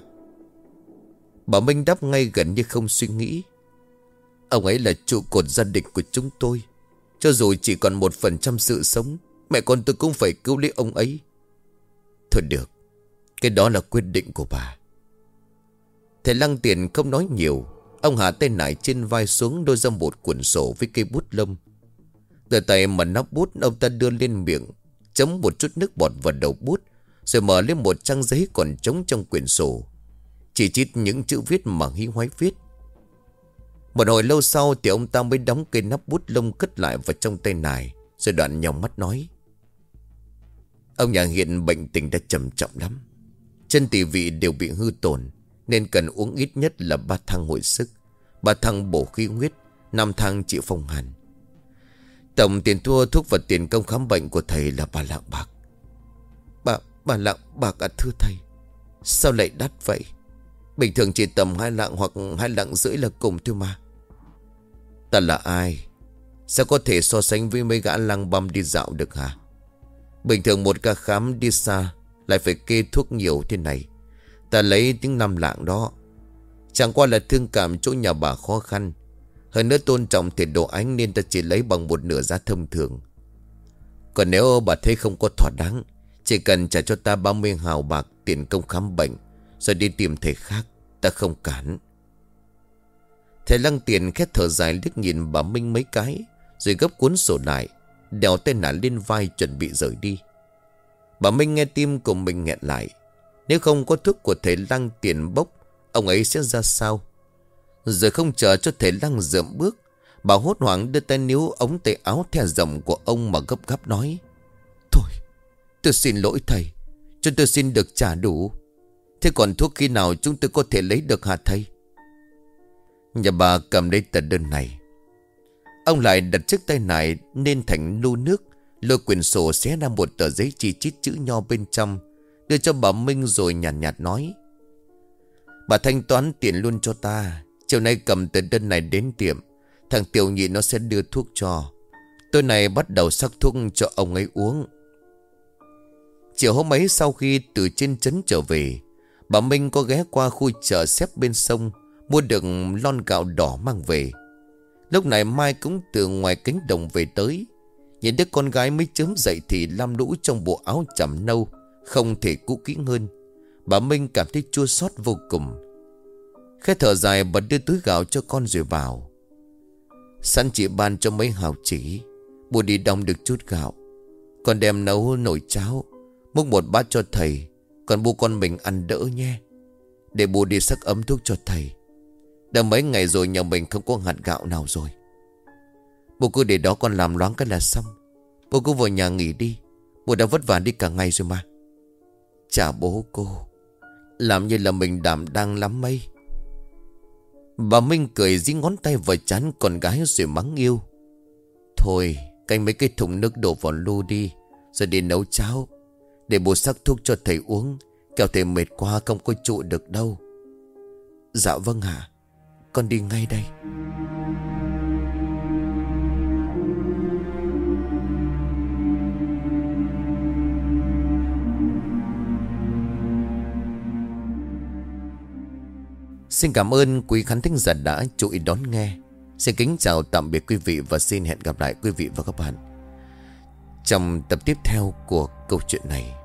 Bà Minh đáp ngay gần như không suy nghĩ: Ông ấy là trụ cột gia đình của chúng tôi. Cho dù chỉ còn một phần trăm sự sống, mẹ con tôi cũng phải cứu lấy ông ấy. Thôi được, cái đó là quyết định của bà. Thầy Lăng Tiền không nói nhiều. Ông hạ tay nải trên vai xuống, đôi ra một cuộn sổ với cây bút lông. Từ tay mà nắp bút, ông ta đưa lên miệng, chấm một chút nước bọt vào đầu bút, rồi mở lên một trang giấy còn trống trong quyển sổ, chỉ chít những chữ viết mà hí hoái viết. Một hồi lâu sau thì ông ta mới đóng cây nắp bút lông cất lại vào trong tay nải, rồi đoạn nhòng mắt nói: Ông nhà hiện bệnh tình đã trầm trọng lắm. Chân tỳ vị đều bị hư tổn, nên cần uống ít nhất là ba thang hồi sức, ba thang bổ khí huyết, năm thang trị phong hàn. Tổng tiền thua thuốc và tiền công khám bệnh của thầy là ba lạng bạc. Ba, ba lạng bạc à thưa thầy? Sao lại đắt vậy? Bình thường chỉ tầm hai lạng hoặc hai lạng rưỡi là cùng thôi mà. Ta là ai? Sao có thể so sánh với mấy gã lang băm đi dạo được hả? Bình thường một ca khám đi xa lại phải kê thuốc nhiều thế này. Ta lấy tiếng năm lạng đó. Chẳng qua là thương cảm chỗ nhà bà khó khăn, hơn nữa tôn trọng thầy Độ Ánh, nên ta chỉ lấy bằng một nửa giá thông thường. Còn nếu bà thấy không có thỏa đáng, chỉ cần trả cho ta ba mươi hào bạc tiền công khám bệnh, rồi đi tìm thầy khác, ta không cản. Thầy Lăng Tiền khét thở dài liếc nhìn bà Minh mấy cái, rồi gấp cuốn sổ lại, đèo tay nải lên vai chuẩn bị rời đi. Bà Minh nghe tim của mình nghẹn lại. Nếu không có thuốc của thầy Lăng Tiền bốc, ông ấy sẽ ra sao? Rồi không chờ cho thầy Lăng dượm bước, bà hốt hoảng đưa tay níu ống tay áo thè rộng của ông mà gấp gáp nói: Thôi, tôi xin lỗi thầy, chúng tôi xin được trả đủ. Thế còn thuốc khi nào chúng tôi có thể lấy được hả thầy? Nhà bà cầm lấy tờ đơn này. Ông lại đặt chiếc tay này lên thành lu nước, lôi quyển sổ xé ra một tờ giấy chi chít chữ nho bên trong, đưa cho bà Minh rồi nhàn nhạt, nhạt nói: Bà thanh toán tiền luôn cho ta. Chiều nay cầm tờ đơn này đến tiệm, thằng Tiểu Nhị nó sẽ đưa thuốc cho. Tối nay bắt đầu sắc thuốc cho ông ấy uống. Chiều hôm ấy sau khi từ trên trấn trở về, bà Minh có ghé qua khu chợ xếp bên sông, mua được lon gạo đỏ mang về. Lúc này Mai cũng từ ngoài cánh đồng về tới. Nhìn đứa con gái mới chớm dậy thì lam lũ trong bộ áo chằm nâu, không thể cũ kỹ hơn. Bà Minh cảm thấy chua xót vô cùng. Khẽ thở dài, bà đưa túi gạo cho con rồi bảo: Sẵn chị ban cho mấy hào chỉ, Bố đi đong được chút gạo, con đem nấu nồi cháo, múc một bát cho thầy, còn bố con mình ăn đỡ nhé. Để bố đi sắc ấm thuốc cho thầy. Đã mấy ngày rồi nhà mình không có hạt gạo nào rồi. Bố cứ để đó con làm loáng cái là xong. Bố cứ vào nhà nghỉ đi. Bố đã vất vả đi cả ngày rồi mà. Chả bố cô, làm như là mình đảm đang lắm mấy. Bà Minh cười dí ngón tay vào trán con gái rồi mắng yêu. Thôi canh mấy cái thùng nước đổ vào lu đi, rồi đi nấu cháo. Để bố sắc thuốc cho thầy uống, kẻo thầy mệt quá không có trụ được đâu. Dạ vâng hả, con đi ngay đây. Xin cảm ơn quý khán thính giả đã chú ý đón nghe. Xin kính chào tạm biệt quý vị và xin hẹn gặp lại quý vị và các bạn trong tập tiếp theo của câu chuyện này.